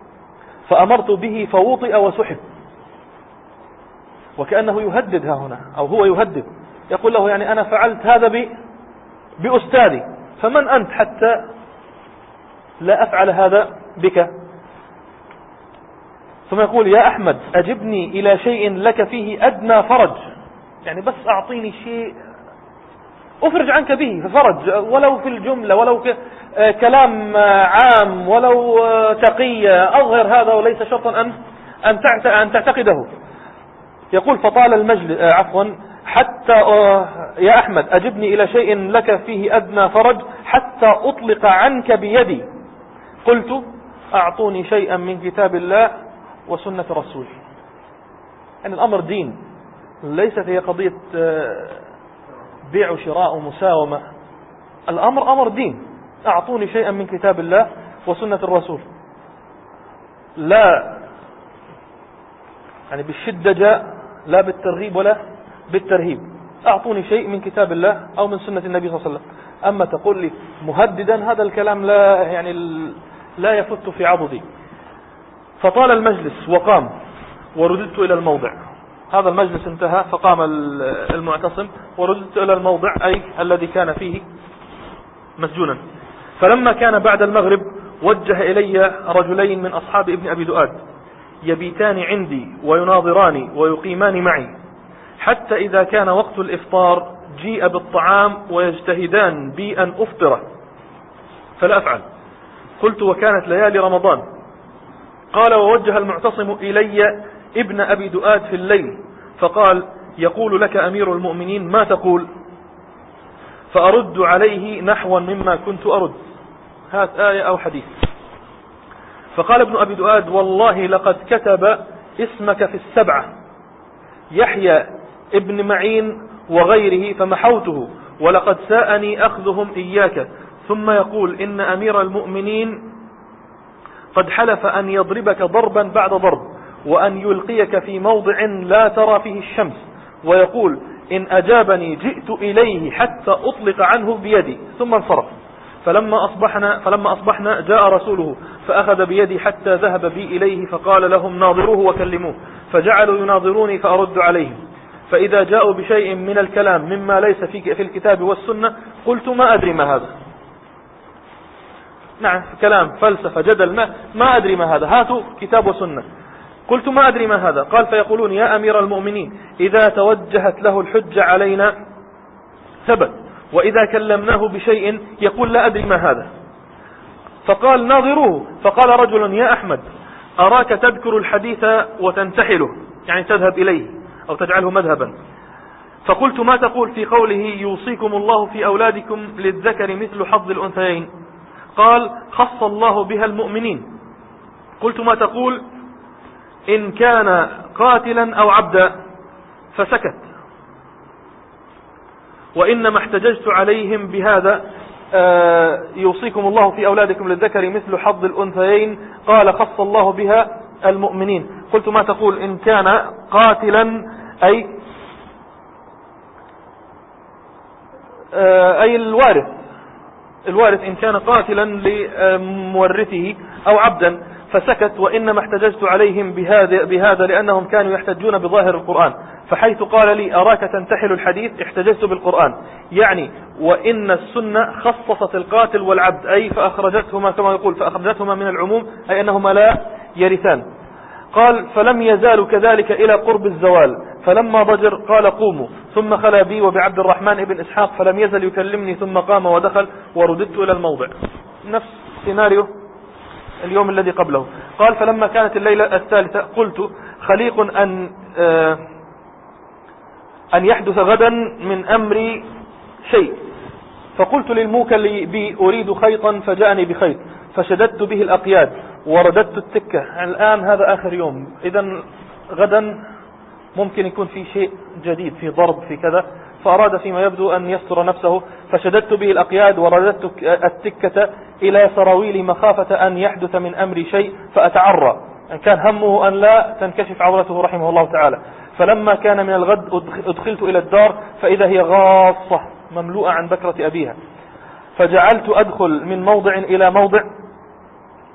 [SPEAKER 1] فأمرت به فوطئ وسحب. وكأنه يهدد ها هنا، أو هو يهدد، يقول له يعني أنا فعلت هذا ب... بأستاذي، فمن أنت حتى لا أفعل هذا بك؟ ثم يقول يا أحمد أجبني إلى شيء لك فيه أدنى فرج، يعني بس أعطيني شيء أفرج عنك به فرج، ولو في الجملة، ولو ك... كلام عام، ولو تقية، أظهر هذا وليس شرطا أن أن تعت... أن تعتقده. يقول فطال المجلس، عفوا حتى يا أحمد أجبني إلى شيء لك فيه أدنى فرج حتى أطلق عنك بيدي. قلت أعطوني شيئا من كتاب الله وسنة رسوله. يعني الأمر دين، ليست هي قضية بيع وشراء ومساومة، الأمر أمر دين. أعطوني شيئا من كتاب الله وسنة الرسول، لا يعني بالشدة جاء، لا بالترغيب ولا بالترهيب. أعطوني شيء من كتاب الله أو من سنة النبي صلى الله عليه وسلم. أما تقول لي مهددا، هذا الكلام لا يعني لا يفت في عضدي. فطال المجلس وقام ورددت إلى الموضع. هذا المجلس انتهى، فقام المعتصم ورددت إلى الموضع، أي الذي كان فيه مسجونا. فلما كان بعد المغرب وجه إلي رجلين من أصحاب ابن أبي دؤاد يبيتان عندي ويناظراني ويقيمان معي، حتى إذا كان وقت الإفطار جيء بالطعام ويجتهدان بي أن أفطره فلا أفعل. قلت وكانت ليالي رمضان. قال ووجه المعتصم إلي ابن أبي دؤاد في الليل فقال يقول لك أمير المؤمنين ما تقول؟ فأرد عليه نحوا مما كنت أرد، هات آية أو حديث. فقال ابن أبي دؤاد والله لقد كتب اسمك في السبعة يحيى ابن معين وغيره فمحوته، ولقد ساءني أخذهم إياك. ثم يقول إن أمير المؤمنين قد حلف أن يضربك ضربا بعد ضرب، وأن يلقيك في موضع لا ترى فيه الشمس، ويقول إن أجابني جئت إليه حتى أطلق عنه بيدي. ثم انصرف. فلما أصبحنا, فلما أصبحنا جاء رسوله فأخذ بيدي حتى ذهب بي إليه فقال لهم ناظروه وكلموه، فجعلوا يناظروني فأرد عليهم. فإذا جاءوا بشيء من الكلام مما ليس في الكتاب والسنة قلت ما أدري ما هذا. نعم كلام فلسفة جدل، ما, ما أدري ما هذا، هاتوا كتاب وسنة. قلت ما أدري ما هذا. قال فيقولون يا أمير المؤمنين إذا توجهت له الحجة علينا ثبت، وإذا كلمناه بشيء يقول لا أدري ما هذا. فقال ناظروه. فقال رجل يا أحمد أراك تذكر الحديث وتنتحله، يعني تذهب إليه أو تجعله مذهبا. فقلت ما تقول في قوله يوصيكم الله في أولادكم للذكر مثل حظ الأنثيين؟ قال خص الله بها المؤمنين. قلت ما تقول إن كان قاتلا أو عبدا؟ فسكت. وإنما احتججت عليهم بهذا آه يوصيكم الله في أولادكم للذكر مثل حظ الأنثيين، قال خص الله بها المؤمنين. قلت ما تقول إن كان قاتلا أي آه أي الوارث الوارث إن كان قاتلا لمورثه أو عبدا؟ فسكت. وإنما احتججت عليهم بهذا, بهذا لأنهم كانوا يحتجون بظاهر القرآن، فحيث قال لي أراك تنتحل الحديث احتججت بالقرآن، يعني وإن السنة خصصت القاتل والعبد، أي فأخرجتهما كما يقول فأخرجتهما من العموم، أي أنهما لا يرثان. قال فلم يزالوا كذلك إلى قرب الزوال، فلما ضجر قال قوموا، ثم خلا بي وبعبد الرحمن بن إسحاق فلم يزل يكلمني، ثم قام ودخل ورددت إلى الموضع. نفس سيناريو اليوم الذي قبله. قال فلما كانت الليلة الثالثة قلت خليق أن آه أن يحدث غدا من أمري شيء، فقلت للموكل بي أريد خيطا فجاءني بخيط فشددت به الأقياد ورددت التكة. الآن هذا آخر يوم، إذن غدا ممكن يكون في شيء جديد، في ضرب، في كذا، فأراد فيما يبدو أن يستر نفسه، فشددت به الأقياد ورددت التكة إلى سراويلي مخافة أن يحدث من أمري شيء فأتعرى. كان همه أن لا تنكشف عورته رحمه الله تعالى. فلما كان من الغد أدخلت إلى الدار فإذا هي غاصة مملوءة عن بكرة أبيها، فجعلت أدخل من موضع إلى موضع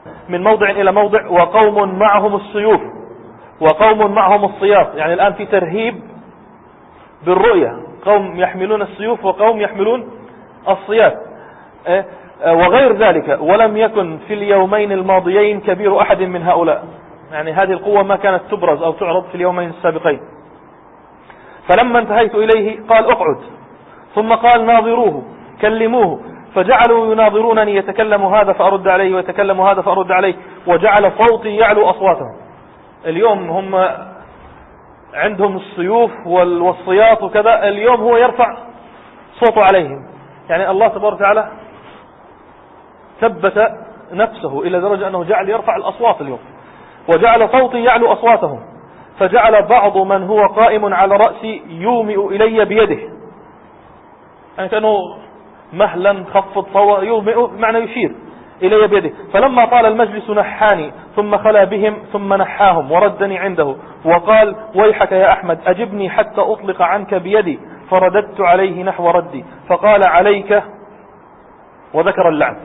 [SPEAKER 1] من موضع إلى موضع، وقوم معهم السيوف وقوم معهم الصياط. يعني الآن في ترهيب بالرؤية، قوم يحملون السيوف وقوم يحملون الصياط وغير ذلك. ولم يكن في اليومين الماضيين كبير أحد من هؤلاء، يعني هذه القوة ما كانت تبرز أو تعرض في اليومين السابقين. فلما انتهيت إليه قال اقعد، ثم قال ناظروه كلموه، فجعلوا يناظرونني، يتكلم هذا فأرد عليه ويتكلم هذا فأرد عليه، وجعل صوتي يعلو أصواتهم. اليوم هم عندهم السيوف والصياط وكذا، اليوم هو يرفع صوته عليهم. يعني الله تبارك وتعالى ثبت نفسه إلى درجة أنه جعل يرفع الأصوات اليوم، وجعل صوتي يعلو أصواتهم. فجعل بعض من هو قائم على رأسي يومئ إلي بيده، يعني كانوا مهلا خفض صوت، يومئ معنى يشير إلي بيده. فلما طال المجلس نحاني، ثم خلا بهم ثم نحاهم وردني عنده، وقال ويحك يا أحمد أجبني حتى أطلق عنك بيدي، فرددت عليه نحو ردي، فقال عليك، وذكر اللعن.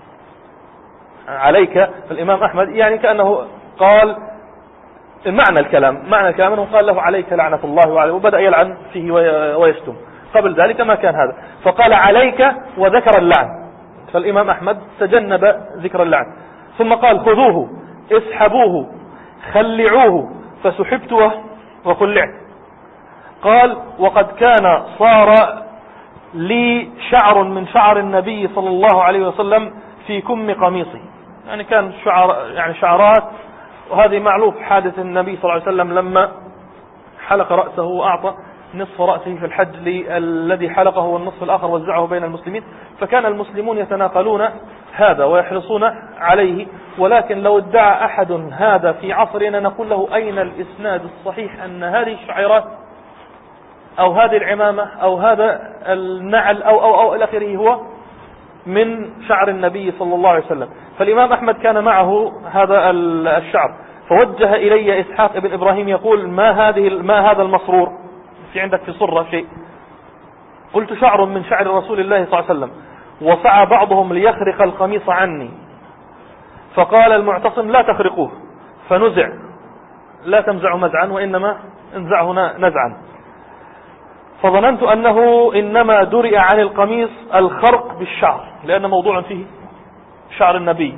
[SPEAKER 1] عليك الإمام أحمد يعني كأنه قال معنى الكلام، معنى الكلام أنه قال له عليك لعنة الله وعليه، وبدأ يلعن فيه ويشتم. قبل ذلك ما كان هذا، فقال عليك وذكر اللعن. فالإمام أحمد تجنب ذكر اللعن. ثم قال خذوه اسحبوه خلعوه، فسحبت وخلعت. قال وقد كان صار لي شعر من شعر النبي صلى الله عليه وسلم في كم قميصه، يعني كان شعر يعني شعرات. وهذه معروف حادث النبي صلى الله عليه وسلم لما حلق رأسه وأعطى نصف رأسه في الحج الذي حلقه والنصف الآخر وزعه بين المسلمين. فكان المسلمون يتناقلون هذا ويحرصون عليه. ولكن لو ادعى أحد هذا في عصرنا نقول له أين الإسناد الصحيح أن هذه الشعيرات أو هذه العمامة أو هذا النعل أو أو أو إلى آخره هو من شعر النبي صلى الله عليه وسلم. فالإمام أحمد كان معه هذا الشعر، فوجه إلي إسحاق بن إبراهيم يقول ما هذه ما هذا المصرور في عندك في صرة شيء؟ قلت شعر من شعر رسول الله صلى الله عليه وسلم. وسعى بعضهم ليخرق القميص عني، فقال المعتصم لا تخرقوه، فنزع. لا تمزع مزعا وإنما انزعه نزعا. فظننت أنه إنما درئ عن القميص الخرق بالشعر، لأن موضوع فيه شعر النبي.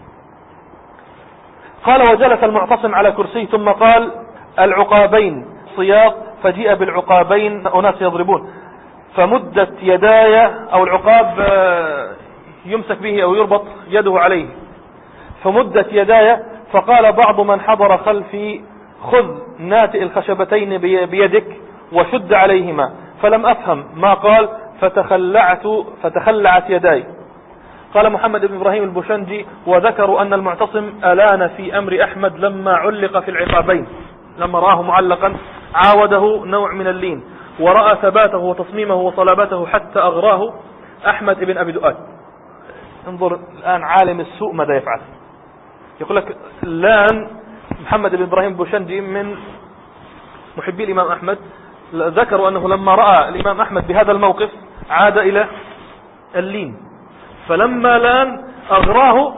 [SPEAKER 1] قال وجلس المعتصم على كرسي، ثم قال العقابين صياط، فجيء بالعقابين أناس يضربون، فمدت يداي، أو العقاب يمسك به أو يربط يده عليه، فمدت يداي. فقال بعض من حضر خلفي خذ ناتئ الخشبتين بيدك وشد عليهما، فلم أفهم ما قال فتخلعت فتخلعت يداي. قال محمد بن إبراهيم البوشنجي وذكروا أن المعتصم ألان في أمر أحمد لما علق في العقابين، لما راه معلقا عاوده نوع من اللين، ورأى ثباته وتصميمه وصلابته حتى أغراه أحمد بن أبي دؤاد. انظر الآن عالم السوء ماذا يفعل. يقول لك الآن محمد بن إبراهيم البوشنجي من محبي الإمام أحمد ذكروا أنه لما رأى الإمام أحمد بهذا الموقف عاد إلى اللين، فلما لان أغراه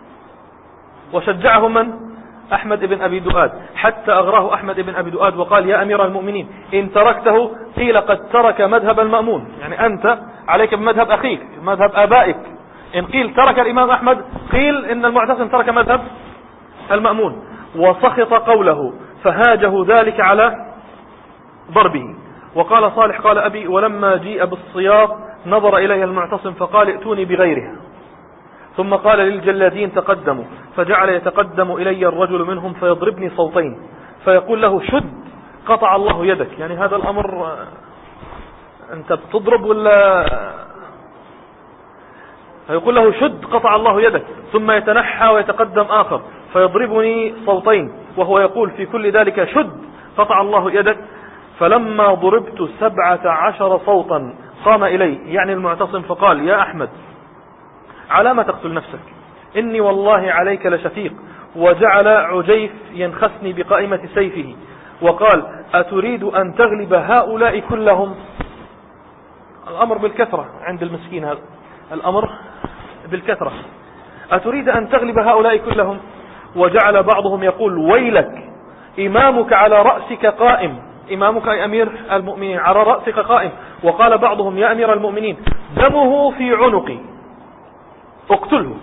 [SPEAKER 1] وشجعه من أحمد بن أبي دؤاد، حتى أغراه أحمد بن أبي دؤاد وقال يا أمير المؤمنين إن تركته قيل قد ترك مذهب المأمون، يعني أنت عليك بمذهب أخيك مذهب آبائك. إن قيل ترك الإمام أحمد قيل إن المعتصم ترك مذهب المأمون. وسخط قوله فهاجه ذلك على ضربه. وقال صالح قال أبي ولما جيء بالصياط نظر إليه المعتصم فقال ائتوني بغيرها، ثم قال للجلادين تقدموا، فجعل يتقدم إلي الرجل منهم فيضربني صوتين فيقول له شد قطع الله يدك. يعني هذا الأمر أنت بتضرب ولا؟ فيقول له شد قطع الله يدك، ثم يتنحى ويتقدم آخر فيضربني صوتين وهو يقول في كل ذلك شد قطع الله يدك. فلما ضربت سبعة عشر صوتا قام إلي يعني المعتصم فقال يا أحمد على ما تقتل نفسك إني والله عليك لشفيق. وجعل عجيف ينخسني بقائمة سيفه وقال أتريد أن تغلب هؤلاء كلهم؟ الأمر بالكثرة عند المسكين، هذا الأمر بالكثرة. أتريد أن تغلب هؤلاء كلهم؟ وجعل بعضهم يقول ويلك إمامك على رأسك قائم، إمامك أي أمير المؤمنين على رأسك قائم. وقال بعضهم يا أمير المؤمنين دمه في عنقي اقتله.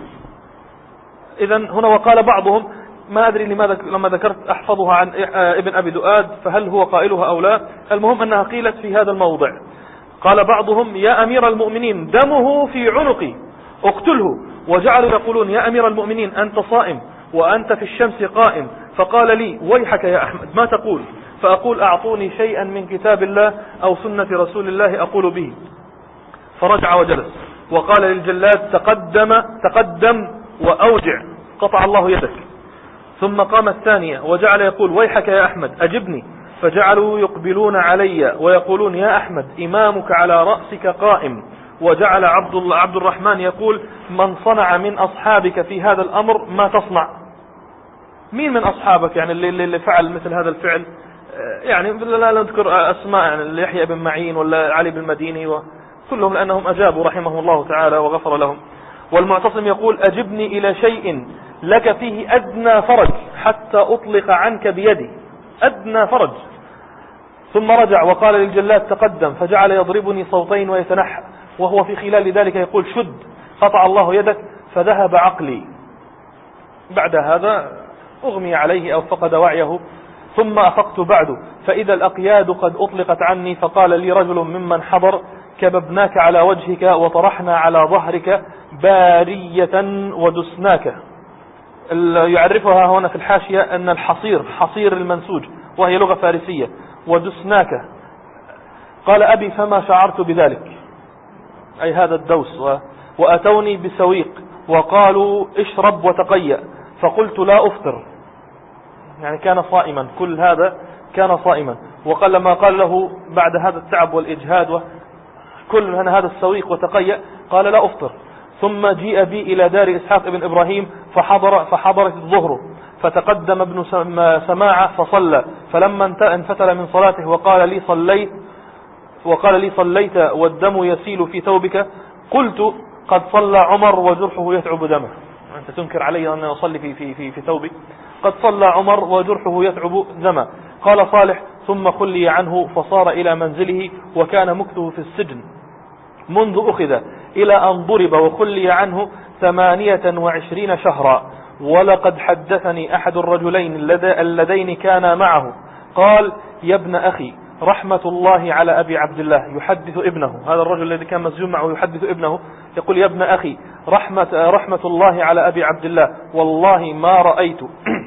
[SPEAKER 1] إذا هنا وقال بعضهم، ما أدري لماذا لما ذكرت أحفظها عن ابن أبي دؤاد فهل هو قائلها أو لا، المهم أنها قيلت في هذا الموضع. قال بعضهم يا أمير المؤمنين دمه في عنقي اقتله، وجعلوا يقولون يا أمير المؤمنين أنت صائم وأنت في الشمس قائم. فقال لي ويحك يا أحمد ما تقول؟ فأقول أعطوني شيئا من كتاب الله أو سنة رسول الله أقول به. فرجع وجلس وقال للجلاد تقدم تقدم وأوجع قطع الله يدك. ثم قام الثانية وجعل يقول ويحك يا أحمد أجبني. فجعلوا يقبلون علي ويقولون يا أحمد إمامك على رأسك قائم. وجعل عبد الله عبد الرحمن يقول من صنع من أصحابك في هذا الأمر ما تصنع. مين من أصحابك يعني اللي, اللي فعل مثل هذا الفعل؟ يعني لا نذكر أسماء، يعني يحيى بن معين ولا علي بن مديني وكلهم لأنهم أجابوا رحمه الله تعالى وغفر لهم. والمعتصم يقول أجبني إلى شيء لك فيه أدنى فرج حتى أطلق عنك بيدي، أدنى فرج. ثم رجع وقال للجلاد تقدم، فجعل يضربني صوتين ويتنحى، وهو في خلال ذلك يقول شد قطع الله يدك. فذهب عقلي. بعد هذا أغمي عليه أو فقد وعيه. ثم أفقت بعد فإذا الأقياد قد أطلقت عني. فقال لي رجل ممن حضر كببناك على وجهك وطرحنا على ظهرك بارية ودسناك. يعرفها هنا في الحاشية أن الحصير حصير المنسوج وهي لغة فارسية، ودسناك. قال أبي فما شعرت بذلك أي هذا الدوس. وأتوني بسويق وقالوا اشرب وتقيأ، فقلت لا أفطر، يعني كان صائما، كل هذا كان صائما. وقال لما قال له بعد هذا التعب والإجهاد وكل هذا السويق وتقيأ قال لا أفطر. ثم جيء بي إلى دار إسحاق بن إبراهيم فحضر فحضرت الظهر، فتقدم ابن سماعة فصلى. فلما انفتل من صلاته وقال لي صليت وقال لي صليت والدم يسيل في ثوبك، قلت قد صلى عمر وجرحه يتعب دمه. أنت تنكر علي أن أصلي في, في, في, في ثوبي؟ قد صلى عمر وجرحه يتعب دمه. قال صالح ثم خلي عنه فصار إلى منزله، وكان مكثه في السجن منذ أخذ إلى أن ضرب وخلي عنه ثمانية وعشرين شهرا. ولقد حدثني أحد الرجلين اللذين كانا معه قال يا ابن أخي رحمة الله على أبي عبد الله، يحدث ابنه، هذا الرجل الذي كان مسجون معه يحدث ابنه، يقول يا ابن أخي رحمة, رحمة الله على أبي عبد الله، والله ما رأيت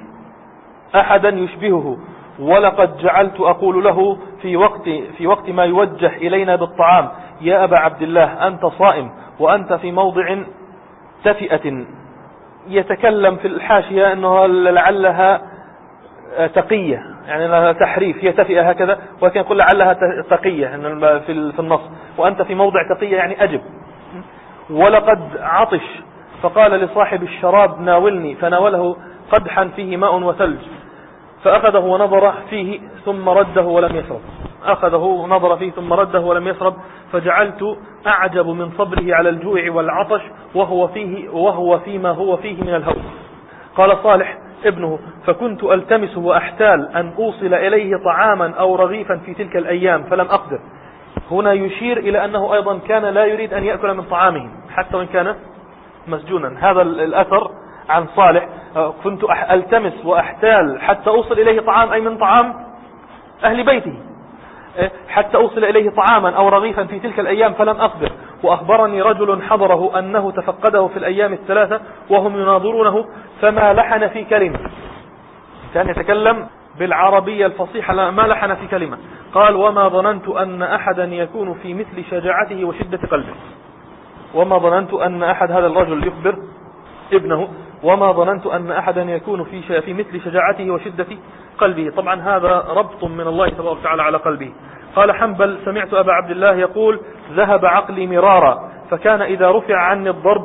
[SPEAKER 1] أحدا يشبهه، ولقد جعلت أقول له في وقت, في وقت ما يوجه إلينا بالطعام يا أبا عبد الله أنت صائم وأنت في موضع تفئة. يتكلم في الحاشية أنه لعلها تقية، يعني لها تحريف، هي تفئة هكذا، ولكن يقول لعلها تقية في النص، وأنت في موضع تقية يعني أجب. ولقد عطش فقال لصاحب الشراب ناولني، فناوله قدحا فيه ماء وثلج، فأخذه ونظر فيه ثم رده ولم يشرب، أخذه ونظر فيه ثم رده ولم يشرب، فجعلت أعجب من صبره على الجوع والعطش وهو فيه وهو فيما هو فيه من الهول. قال صالح ابنه فكنت ألتمس وأحتال أن أوصل إليه طعاما أو رغيفا في تلك الأيام فلم أقدر. هنا يشير إلى أنه أيضا كان لا يريد أن يأكل من طعامهم حتى وإن كان مسجونا. هذا الأثر عن صالح، كنت ألتمس وأحتال حتى أوصل إليه طعام أي من طعام أهل بيته، حتى أوصل إليه طعاما أو رغيفا في تلك الأيام فلم أقدر. وأخبرني رجل حضره أنه تفقده في الأيام الثلاثة وهم يناظرونه فما لحن في كلمة، كان يتكلم بالعربية الفصيحة ما لحن في كلمة. قال وما ظننت أن أحدا يكون في مثل شجاعته وشدة قلبه. وما ظننت أن أحد، هذا الرجل يخبر ابنه، وما ظننت أن أحدا يكون في في مثل شجاعته وشدة قلبه. طبعا هذا ربط من الله تبارك وتعالى على قلبه. قال حنبل سمعت أبا عبد الله يقول ذهب عقلي مرارا، فكان إذا رفع عني الضرب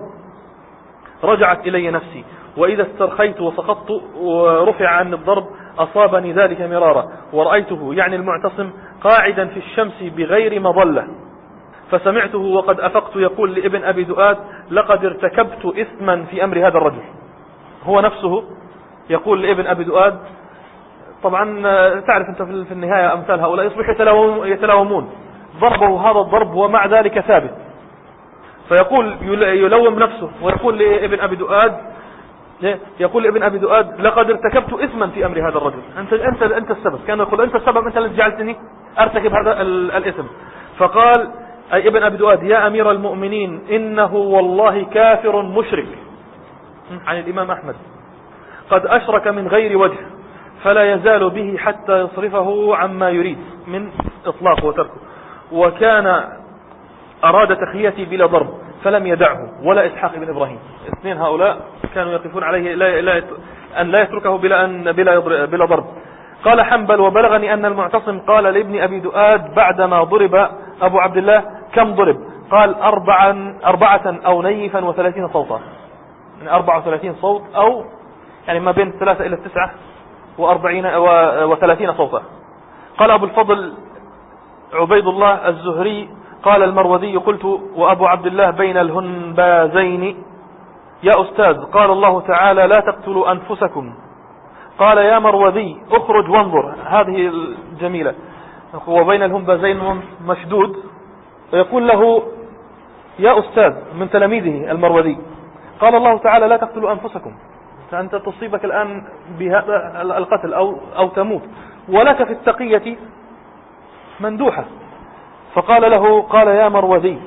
[SPEAKER 1] رجعت إلي نفسي، وإذا استرخيت وسقطت ورفع عني الضرب أصابني ذلك مرارا. ورأيته يعني المعتصم قاعدا في الشمس بغير مظلة فسمعته وقد أفقت يقول لابن أبي دؤاد لقد ارتكبت إثما في أمر هذا الرجل. هو نفسه يقول لابن أبي دؤاد، طبعا تعرف أنت في النهاية أمثال هؤلاء يصبح يتلاومون، ضربه هذا الضرب ومع ذلك ثابت، فيقول يلوم نفسه ويقول لابن أبي دؤاد يقول لابن أبي دؤاد لقد ارتكبت إثما في أمر هذا الرجل، أنت أنت أنت السبب، كان يقول أنت السبب، أنت الذي جعلتني أرتكب هذا الإثم. فقال أي ابن أبي دؤاد يا أمير المؤمنين إنه والله كافر مشرك، عن الإمام أحمد، قد أشرك من غير وجه فلا يزال به حتى يصرفه عما يريد من إطلاق وتركه، وكان أراد تخييتي بلا ضرب فلم يدعه ولا إسحاق بن إبراهيم. اثنين هؤلاء كانوا يقفون عليه لا لا أن لا يتركه بلا أن بلا بلا ضرب. قال حنبل وبلغني أن المعتصم قال لابن أبي دؤاد بعدما ضرب أبو عبد الله كم ضرب؟ قال أربعا أربعة أو نيفا وثلاثين صوتا، يعني أربعة وثلاثين صوت أو يعني ما بين ثلاثة إلى تسعة وأربعين وثلاثين صوتا. قال أبو الفضل عبيد الله الزهري قال المروذي قلت وأبو عبد الله بين الهنبازين يا أستاذ قال الله تعالى لا تقتلوا أنفسكم، قال يا مروذي اخرج وانظر، هذه الجميلة، وبين الهنبازين مشدود، ويقول له يا أستاذ من تلاميذه المروذي قال الله تعالى لا تقتلوا أنفسكم، فأنت تصيبك الآن بهذا القتل أو, أو تموت، ولك في التقية مندوحة. فقال له قال يا مروذي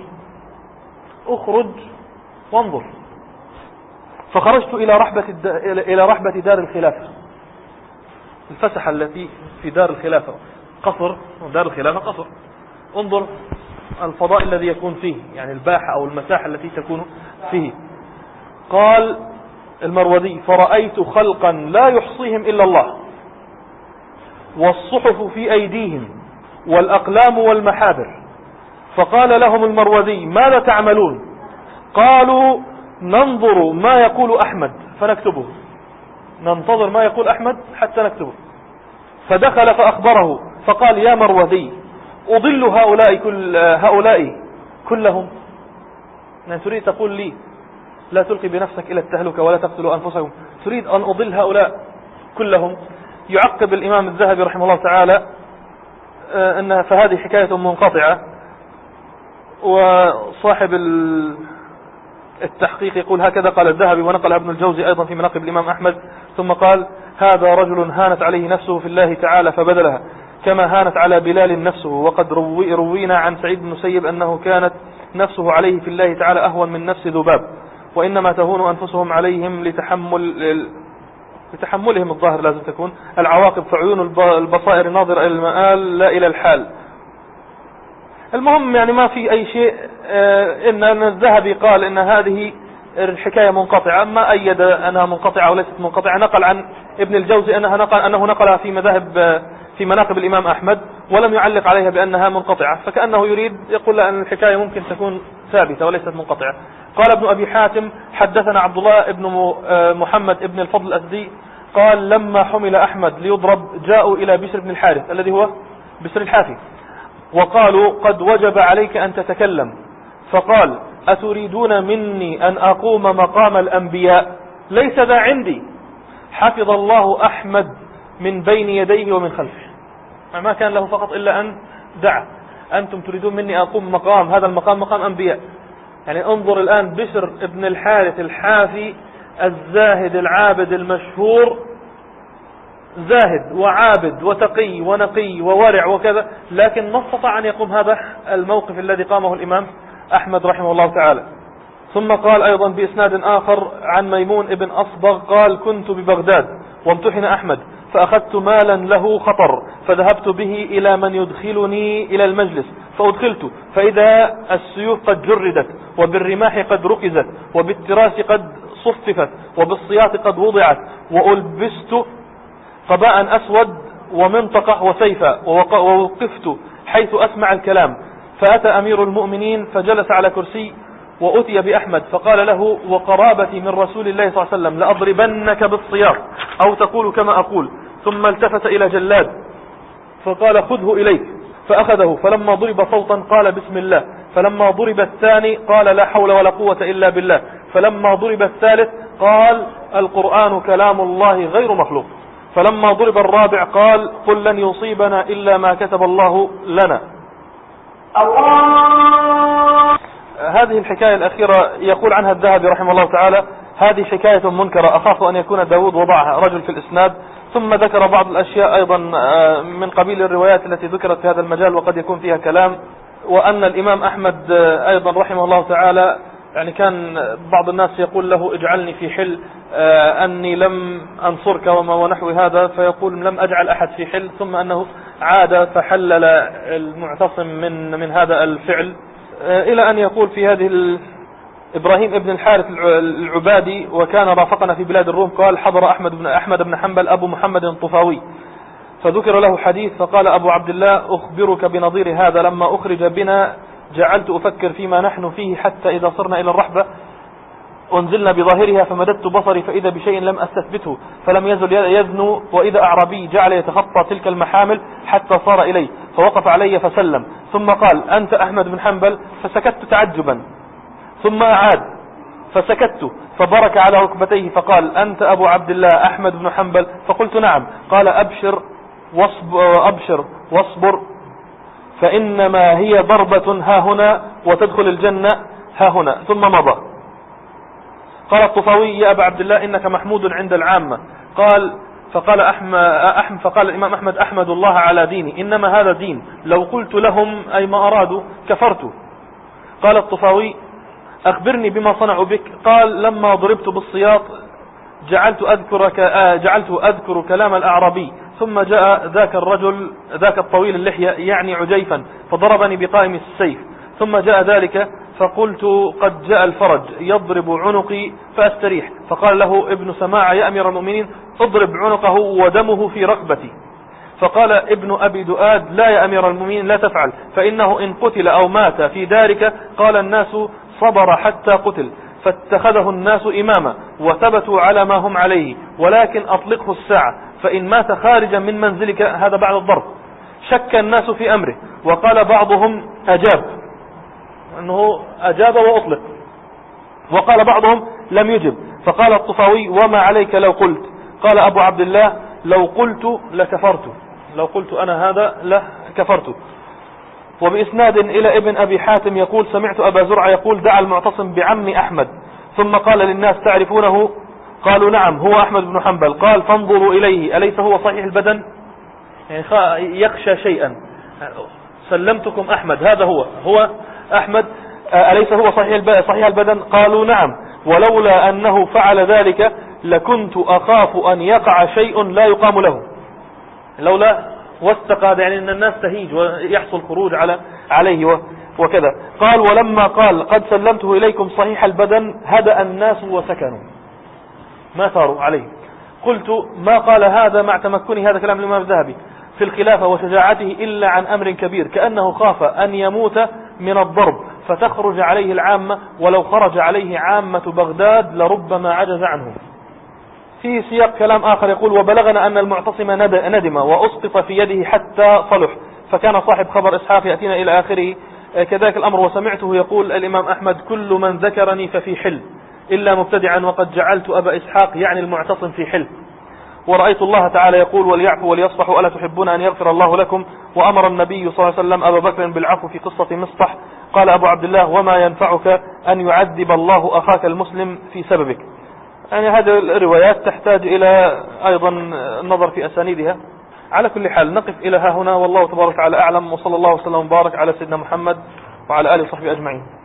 [SPEAKER 1] اخرج وانظر. فخرجت إلى رحبة, إلى رحبة دار الخلافة، الفسحة التي في دار الخلافة، قصر دار الخلافة قصر، انظر الفضاء الذي يكون فيه، يعني الباحة أو المساحة التي تكون فيه. قال المروذي فرأيت خلقا لا يحصيهم إلا الله، والصحف في أيديهم والأقلام والمحابر. فقال لهم المروذي ماذا تعملون؟ قالوا ننظر ما يقول أحمد فنكتبه، ننتظر ما يقول أحمد حتى نكتبه. فدخل فأخبره فقال يا مروذي أضل هؤلاء, كل هؤلاء كلهم، يعني تريد تقول لي لا تلقي بنفسك إلى التهلكة ولا تقتلوا أنفسكم، تريد أن أضل هؤلاء كلهم؟ يعقب الإمام الذهبي رحمه الله تعالى أن فهذه حكاية منقطعة، وصاحب التحقيق يقول هكذا قال الذهبي، ونقل ابن الجوزي أيضا في مناقب الإمام أحمد، ثم قال هذا رجل هانت عليه نفسه في الله تعالى فبذلها كما هانت على بلال نفسه، وقد روي روينا عن سعيد بن المسيب أنه كانت نفسه عليه في الله تعالى أهون من نفس ذباب، وإنما تهون أنفسهم عليهم لتحمل لتحملهم الظاهر لازم تكون العواقب، فعيون البصائر ناظرة إلى المآل لا إلى الحال. المهم يعني ما في أي شيء، إن الذهبي قال إن هذه الحكاية منقطعة، ما أيد أنها منقطعة وليست منقطعة. نقل عن ابن الجوزي أنها نقل أنه نقلها في مذاهب في مناقب الإمام أحمد ولم يعلق عليها بأنها منقطعة، فكأنه يريد يقول أن الحكاية ممكن تكون ثابتة وليست منقطعة. قال ابن أبي حاتم حدثنا عبد الله بن محمد ابن الفضل الأسدي قال لما حمل أحمد ليضرب جاءوا إلى بشر بن الحارث الذي هو بشر الحافي، وقالوا قد وجب عليك أن تتكلم، فقال أتريدون مني أن أقوم مقام الأنبياء؟ ليس ذا عندي، حفظ الله أحمد من بين يديه ومن خلفه، ما كان له فقط إلا أن دعا، أنتم تريدون مني أقوم مقام، هذا المقام مقام أنبياء. يعني انظر الآن بشر ابن الحارث الحافي الزاهد العابد المشهور، زاهد وعابد وتقي ونقي وورع وكذا، لكن ما استطاع أن يقوم هذا الموقف الذي قامه الإمام أحمد رحمه الله تعالى. ثم قال أيضا بإسناد آخر عن ميمون ابن أصبغ قال كنت ببغداد وامتحن أحمد فأخذت مالا له خطر فذهبت به إلى من يدخلني إلى المجلس فأدخلت فإذا السيوف قد جردت وبالرماح قد ركزت وبالتراس قد صففت وبالصياط قد وضعت وألبست قباء أسود ومنطقة وسيفا ووقفت حيث أسمع الكلام. فأتى أمير المؤمنين فجلس على كرسي وأتي بأحمد فقال له وقرابتي من رسول الله صلى الله عليه وسلم لأضربنك بالصياط أو تقول كما أقول. ثم التفت إلى جلاد فقال خذه إليك فأخذه، فلما ضرب صوتا قال بسم الله فلما ضرب الثاني قال لا حول ولا قوة إلا بالله. فلما ضرب الثالث قال القرآن كلام الله غير مخلوق. فلما ضرب الرابع قال قل لن يصيبنا إلا ما كتب الله لنا. الله. هذه الحكاية الأخيرة يقول عنها الذهبي رحمه الله تعالى هذه حكاية منكرة أخاف أن يكون داود وضعها رجل في الإسناد. ثم ذكر بعض الأشياء أيضا من قبيل الروايات التي ذكرت في هذا المجال وقد يكون فيها كلام. وأن الإمام أحمد أيضا رحمه الله تعالى يعني كان بعض الناس يقول له اجعلني في حل أني لم أنصرك وما ونحو هذا، فيقول لم أجعل أحد في حل، ثم أنه عاد فحلل المعتصم من من هذا الفعل، إلى أن يقول في هذه إبراهيم ابن الحارث العبادي وكان رافقنا في بلاد الروم قال حضر أحمد بن أحمد بن حنبل أبو محمد الطفاوي فذكر له حديث فقال أبو عبد الله أخبرك بنظير هذا لما أخرج بنا جعلت أفكر فيما نحن فيه حتى إذا صرنا إلى الرحبة أنزلنا بظاهرها فمددت بصري فإذا بشيء لم أستثبته فلم يزل يذنو وإذا أعربي جعل يتخطى تلك المحامل حتى صار إلي فوقف علي فسلم ثم قال أنت أحمد بن حنبل فسكت تعجبا ثم أعاد فسكت فبرك على ركبتيه فقال أنت أبو عبد الله أحمد بن حنبل فقلت نعم. قال أبشر واصبر, أبشر واصبر فإنما هي ضربة ها هنا وتدخل الجنة ها هنا ثم مضى. قال الطفاوي يا أبا عبد الله إنك محمود عند العامة. قال فقال أحمد فقال الإمام أحمد أحمد الله على ديني إنما هذا دين لو قلت لهم أي ما أرادوا كفرت. قال الطفاوي أخبرني بما صنعوا بك. قال لما ضربت بالسياط جعلت أذكر جعلت أذكر كلام الأعرابي ثم جاء ذاك الرجل ذاك الطويل اللحية يعني عجيفا فضربني بقائم السيف ثم جاء ذلك فقلت قد جاء الفرج يضرب عنقي فأستريح. فقال له ابن سماعة يا أمير المؤمنين اضرب عنقه ودمه في رقبتي. فقال ابن أبي دؤاد لا يا أمير المؤمنين لا تفعل فإنه إن قتل أو مات في دارك قال الناس صبر حتى قتل فاتخذه الناس إماما وثبتوا على ما هم عليه ولكن أطلقه الساعة فإن مات خارجا من منزلك هذا بعد الضرب. شك الناس في أمره وقال بعضهم أجاب أنه أجاب وأطلق وقال بعضهم لم يجب. فقال الطفاوي وما عليك لو قلت. قال أبو عبد الله لو قلت لكفرت لو قلت أنا هذا لا كفرت. وبإسناد إلى ابن أبي حاتم يقول سمعت أبا زرع يقول دعا المعتصم بعم أحمد ثم قال للناس تعرفونه؟ قالوا نعم هو أحمد بن حنبل. قال فانظروا إليه أليس هو صحيح البدن؟ يعني يخشى شيئا سلمتكم أحمد هذا هو هو أحمد أليس هو صحيح صحيح البدن؟ قالوا نعم ولولا أنه فعل ذلك لكنت أخاف أن يقع شيء لا يقام له لولا واستقاد يعني أن الناس تهيج ويحصل خروج على عليه وكذا. قال ولما قال قد سلمته إليكم صحيح البدن هدأ الناس وسكنوا ما ثاروا عليه. قلت ما قال هذا مع تمكن هذا كلام الإمام الذهبي في الخلافة وشجاعته إلا عن أمر كبير كأنه خاف أن يموت من الضرب فتخرج عليه العامة ولو خرج عليه عامة بغداد لربما عجز عنه. في سياق كلام آخر يقول وبلغنا أن المعتصم ندم وأسقط في يده حتى صلح فكان صاحب خبر إسحاق يأتينا إلى آخره كذلك الأمر. وسمعته يقول الإمام أحمد كل من ذكرني ففي حل إلا مبتدعا وقد جعلت أبا إسحاق يعني المعتصم في حل. ورأيت الله تعالى يقول وليعفوا وليصفحوا ألا تحبون أن يغفر الله لكم. وأمر النبي صلى الله عليه وسلم أبا بكر بالعفو في قصة مصطح. قال أبو عبد الله وما ينفعك أن يعذب الله أخاك المسلم في سببك. يعني هذه الروايات تحتاج إلى أيضا النظر في أسانيدها. على كل حال نقف إلى ها هنا والله تبارك وتعالى أعلم وصلى الله وسلم وبارك على سيدنا محمد وعلى آله وصحبه أجمعين.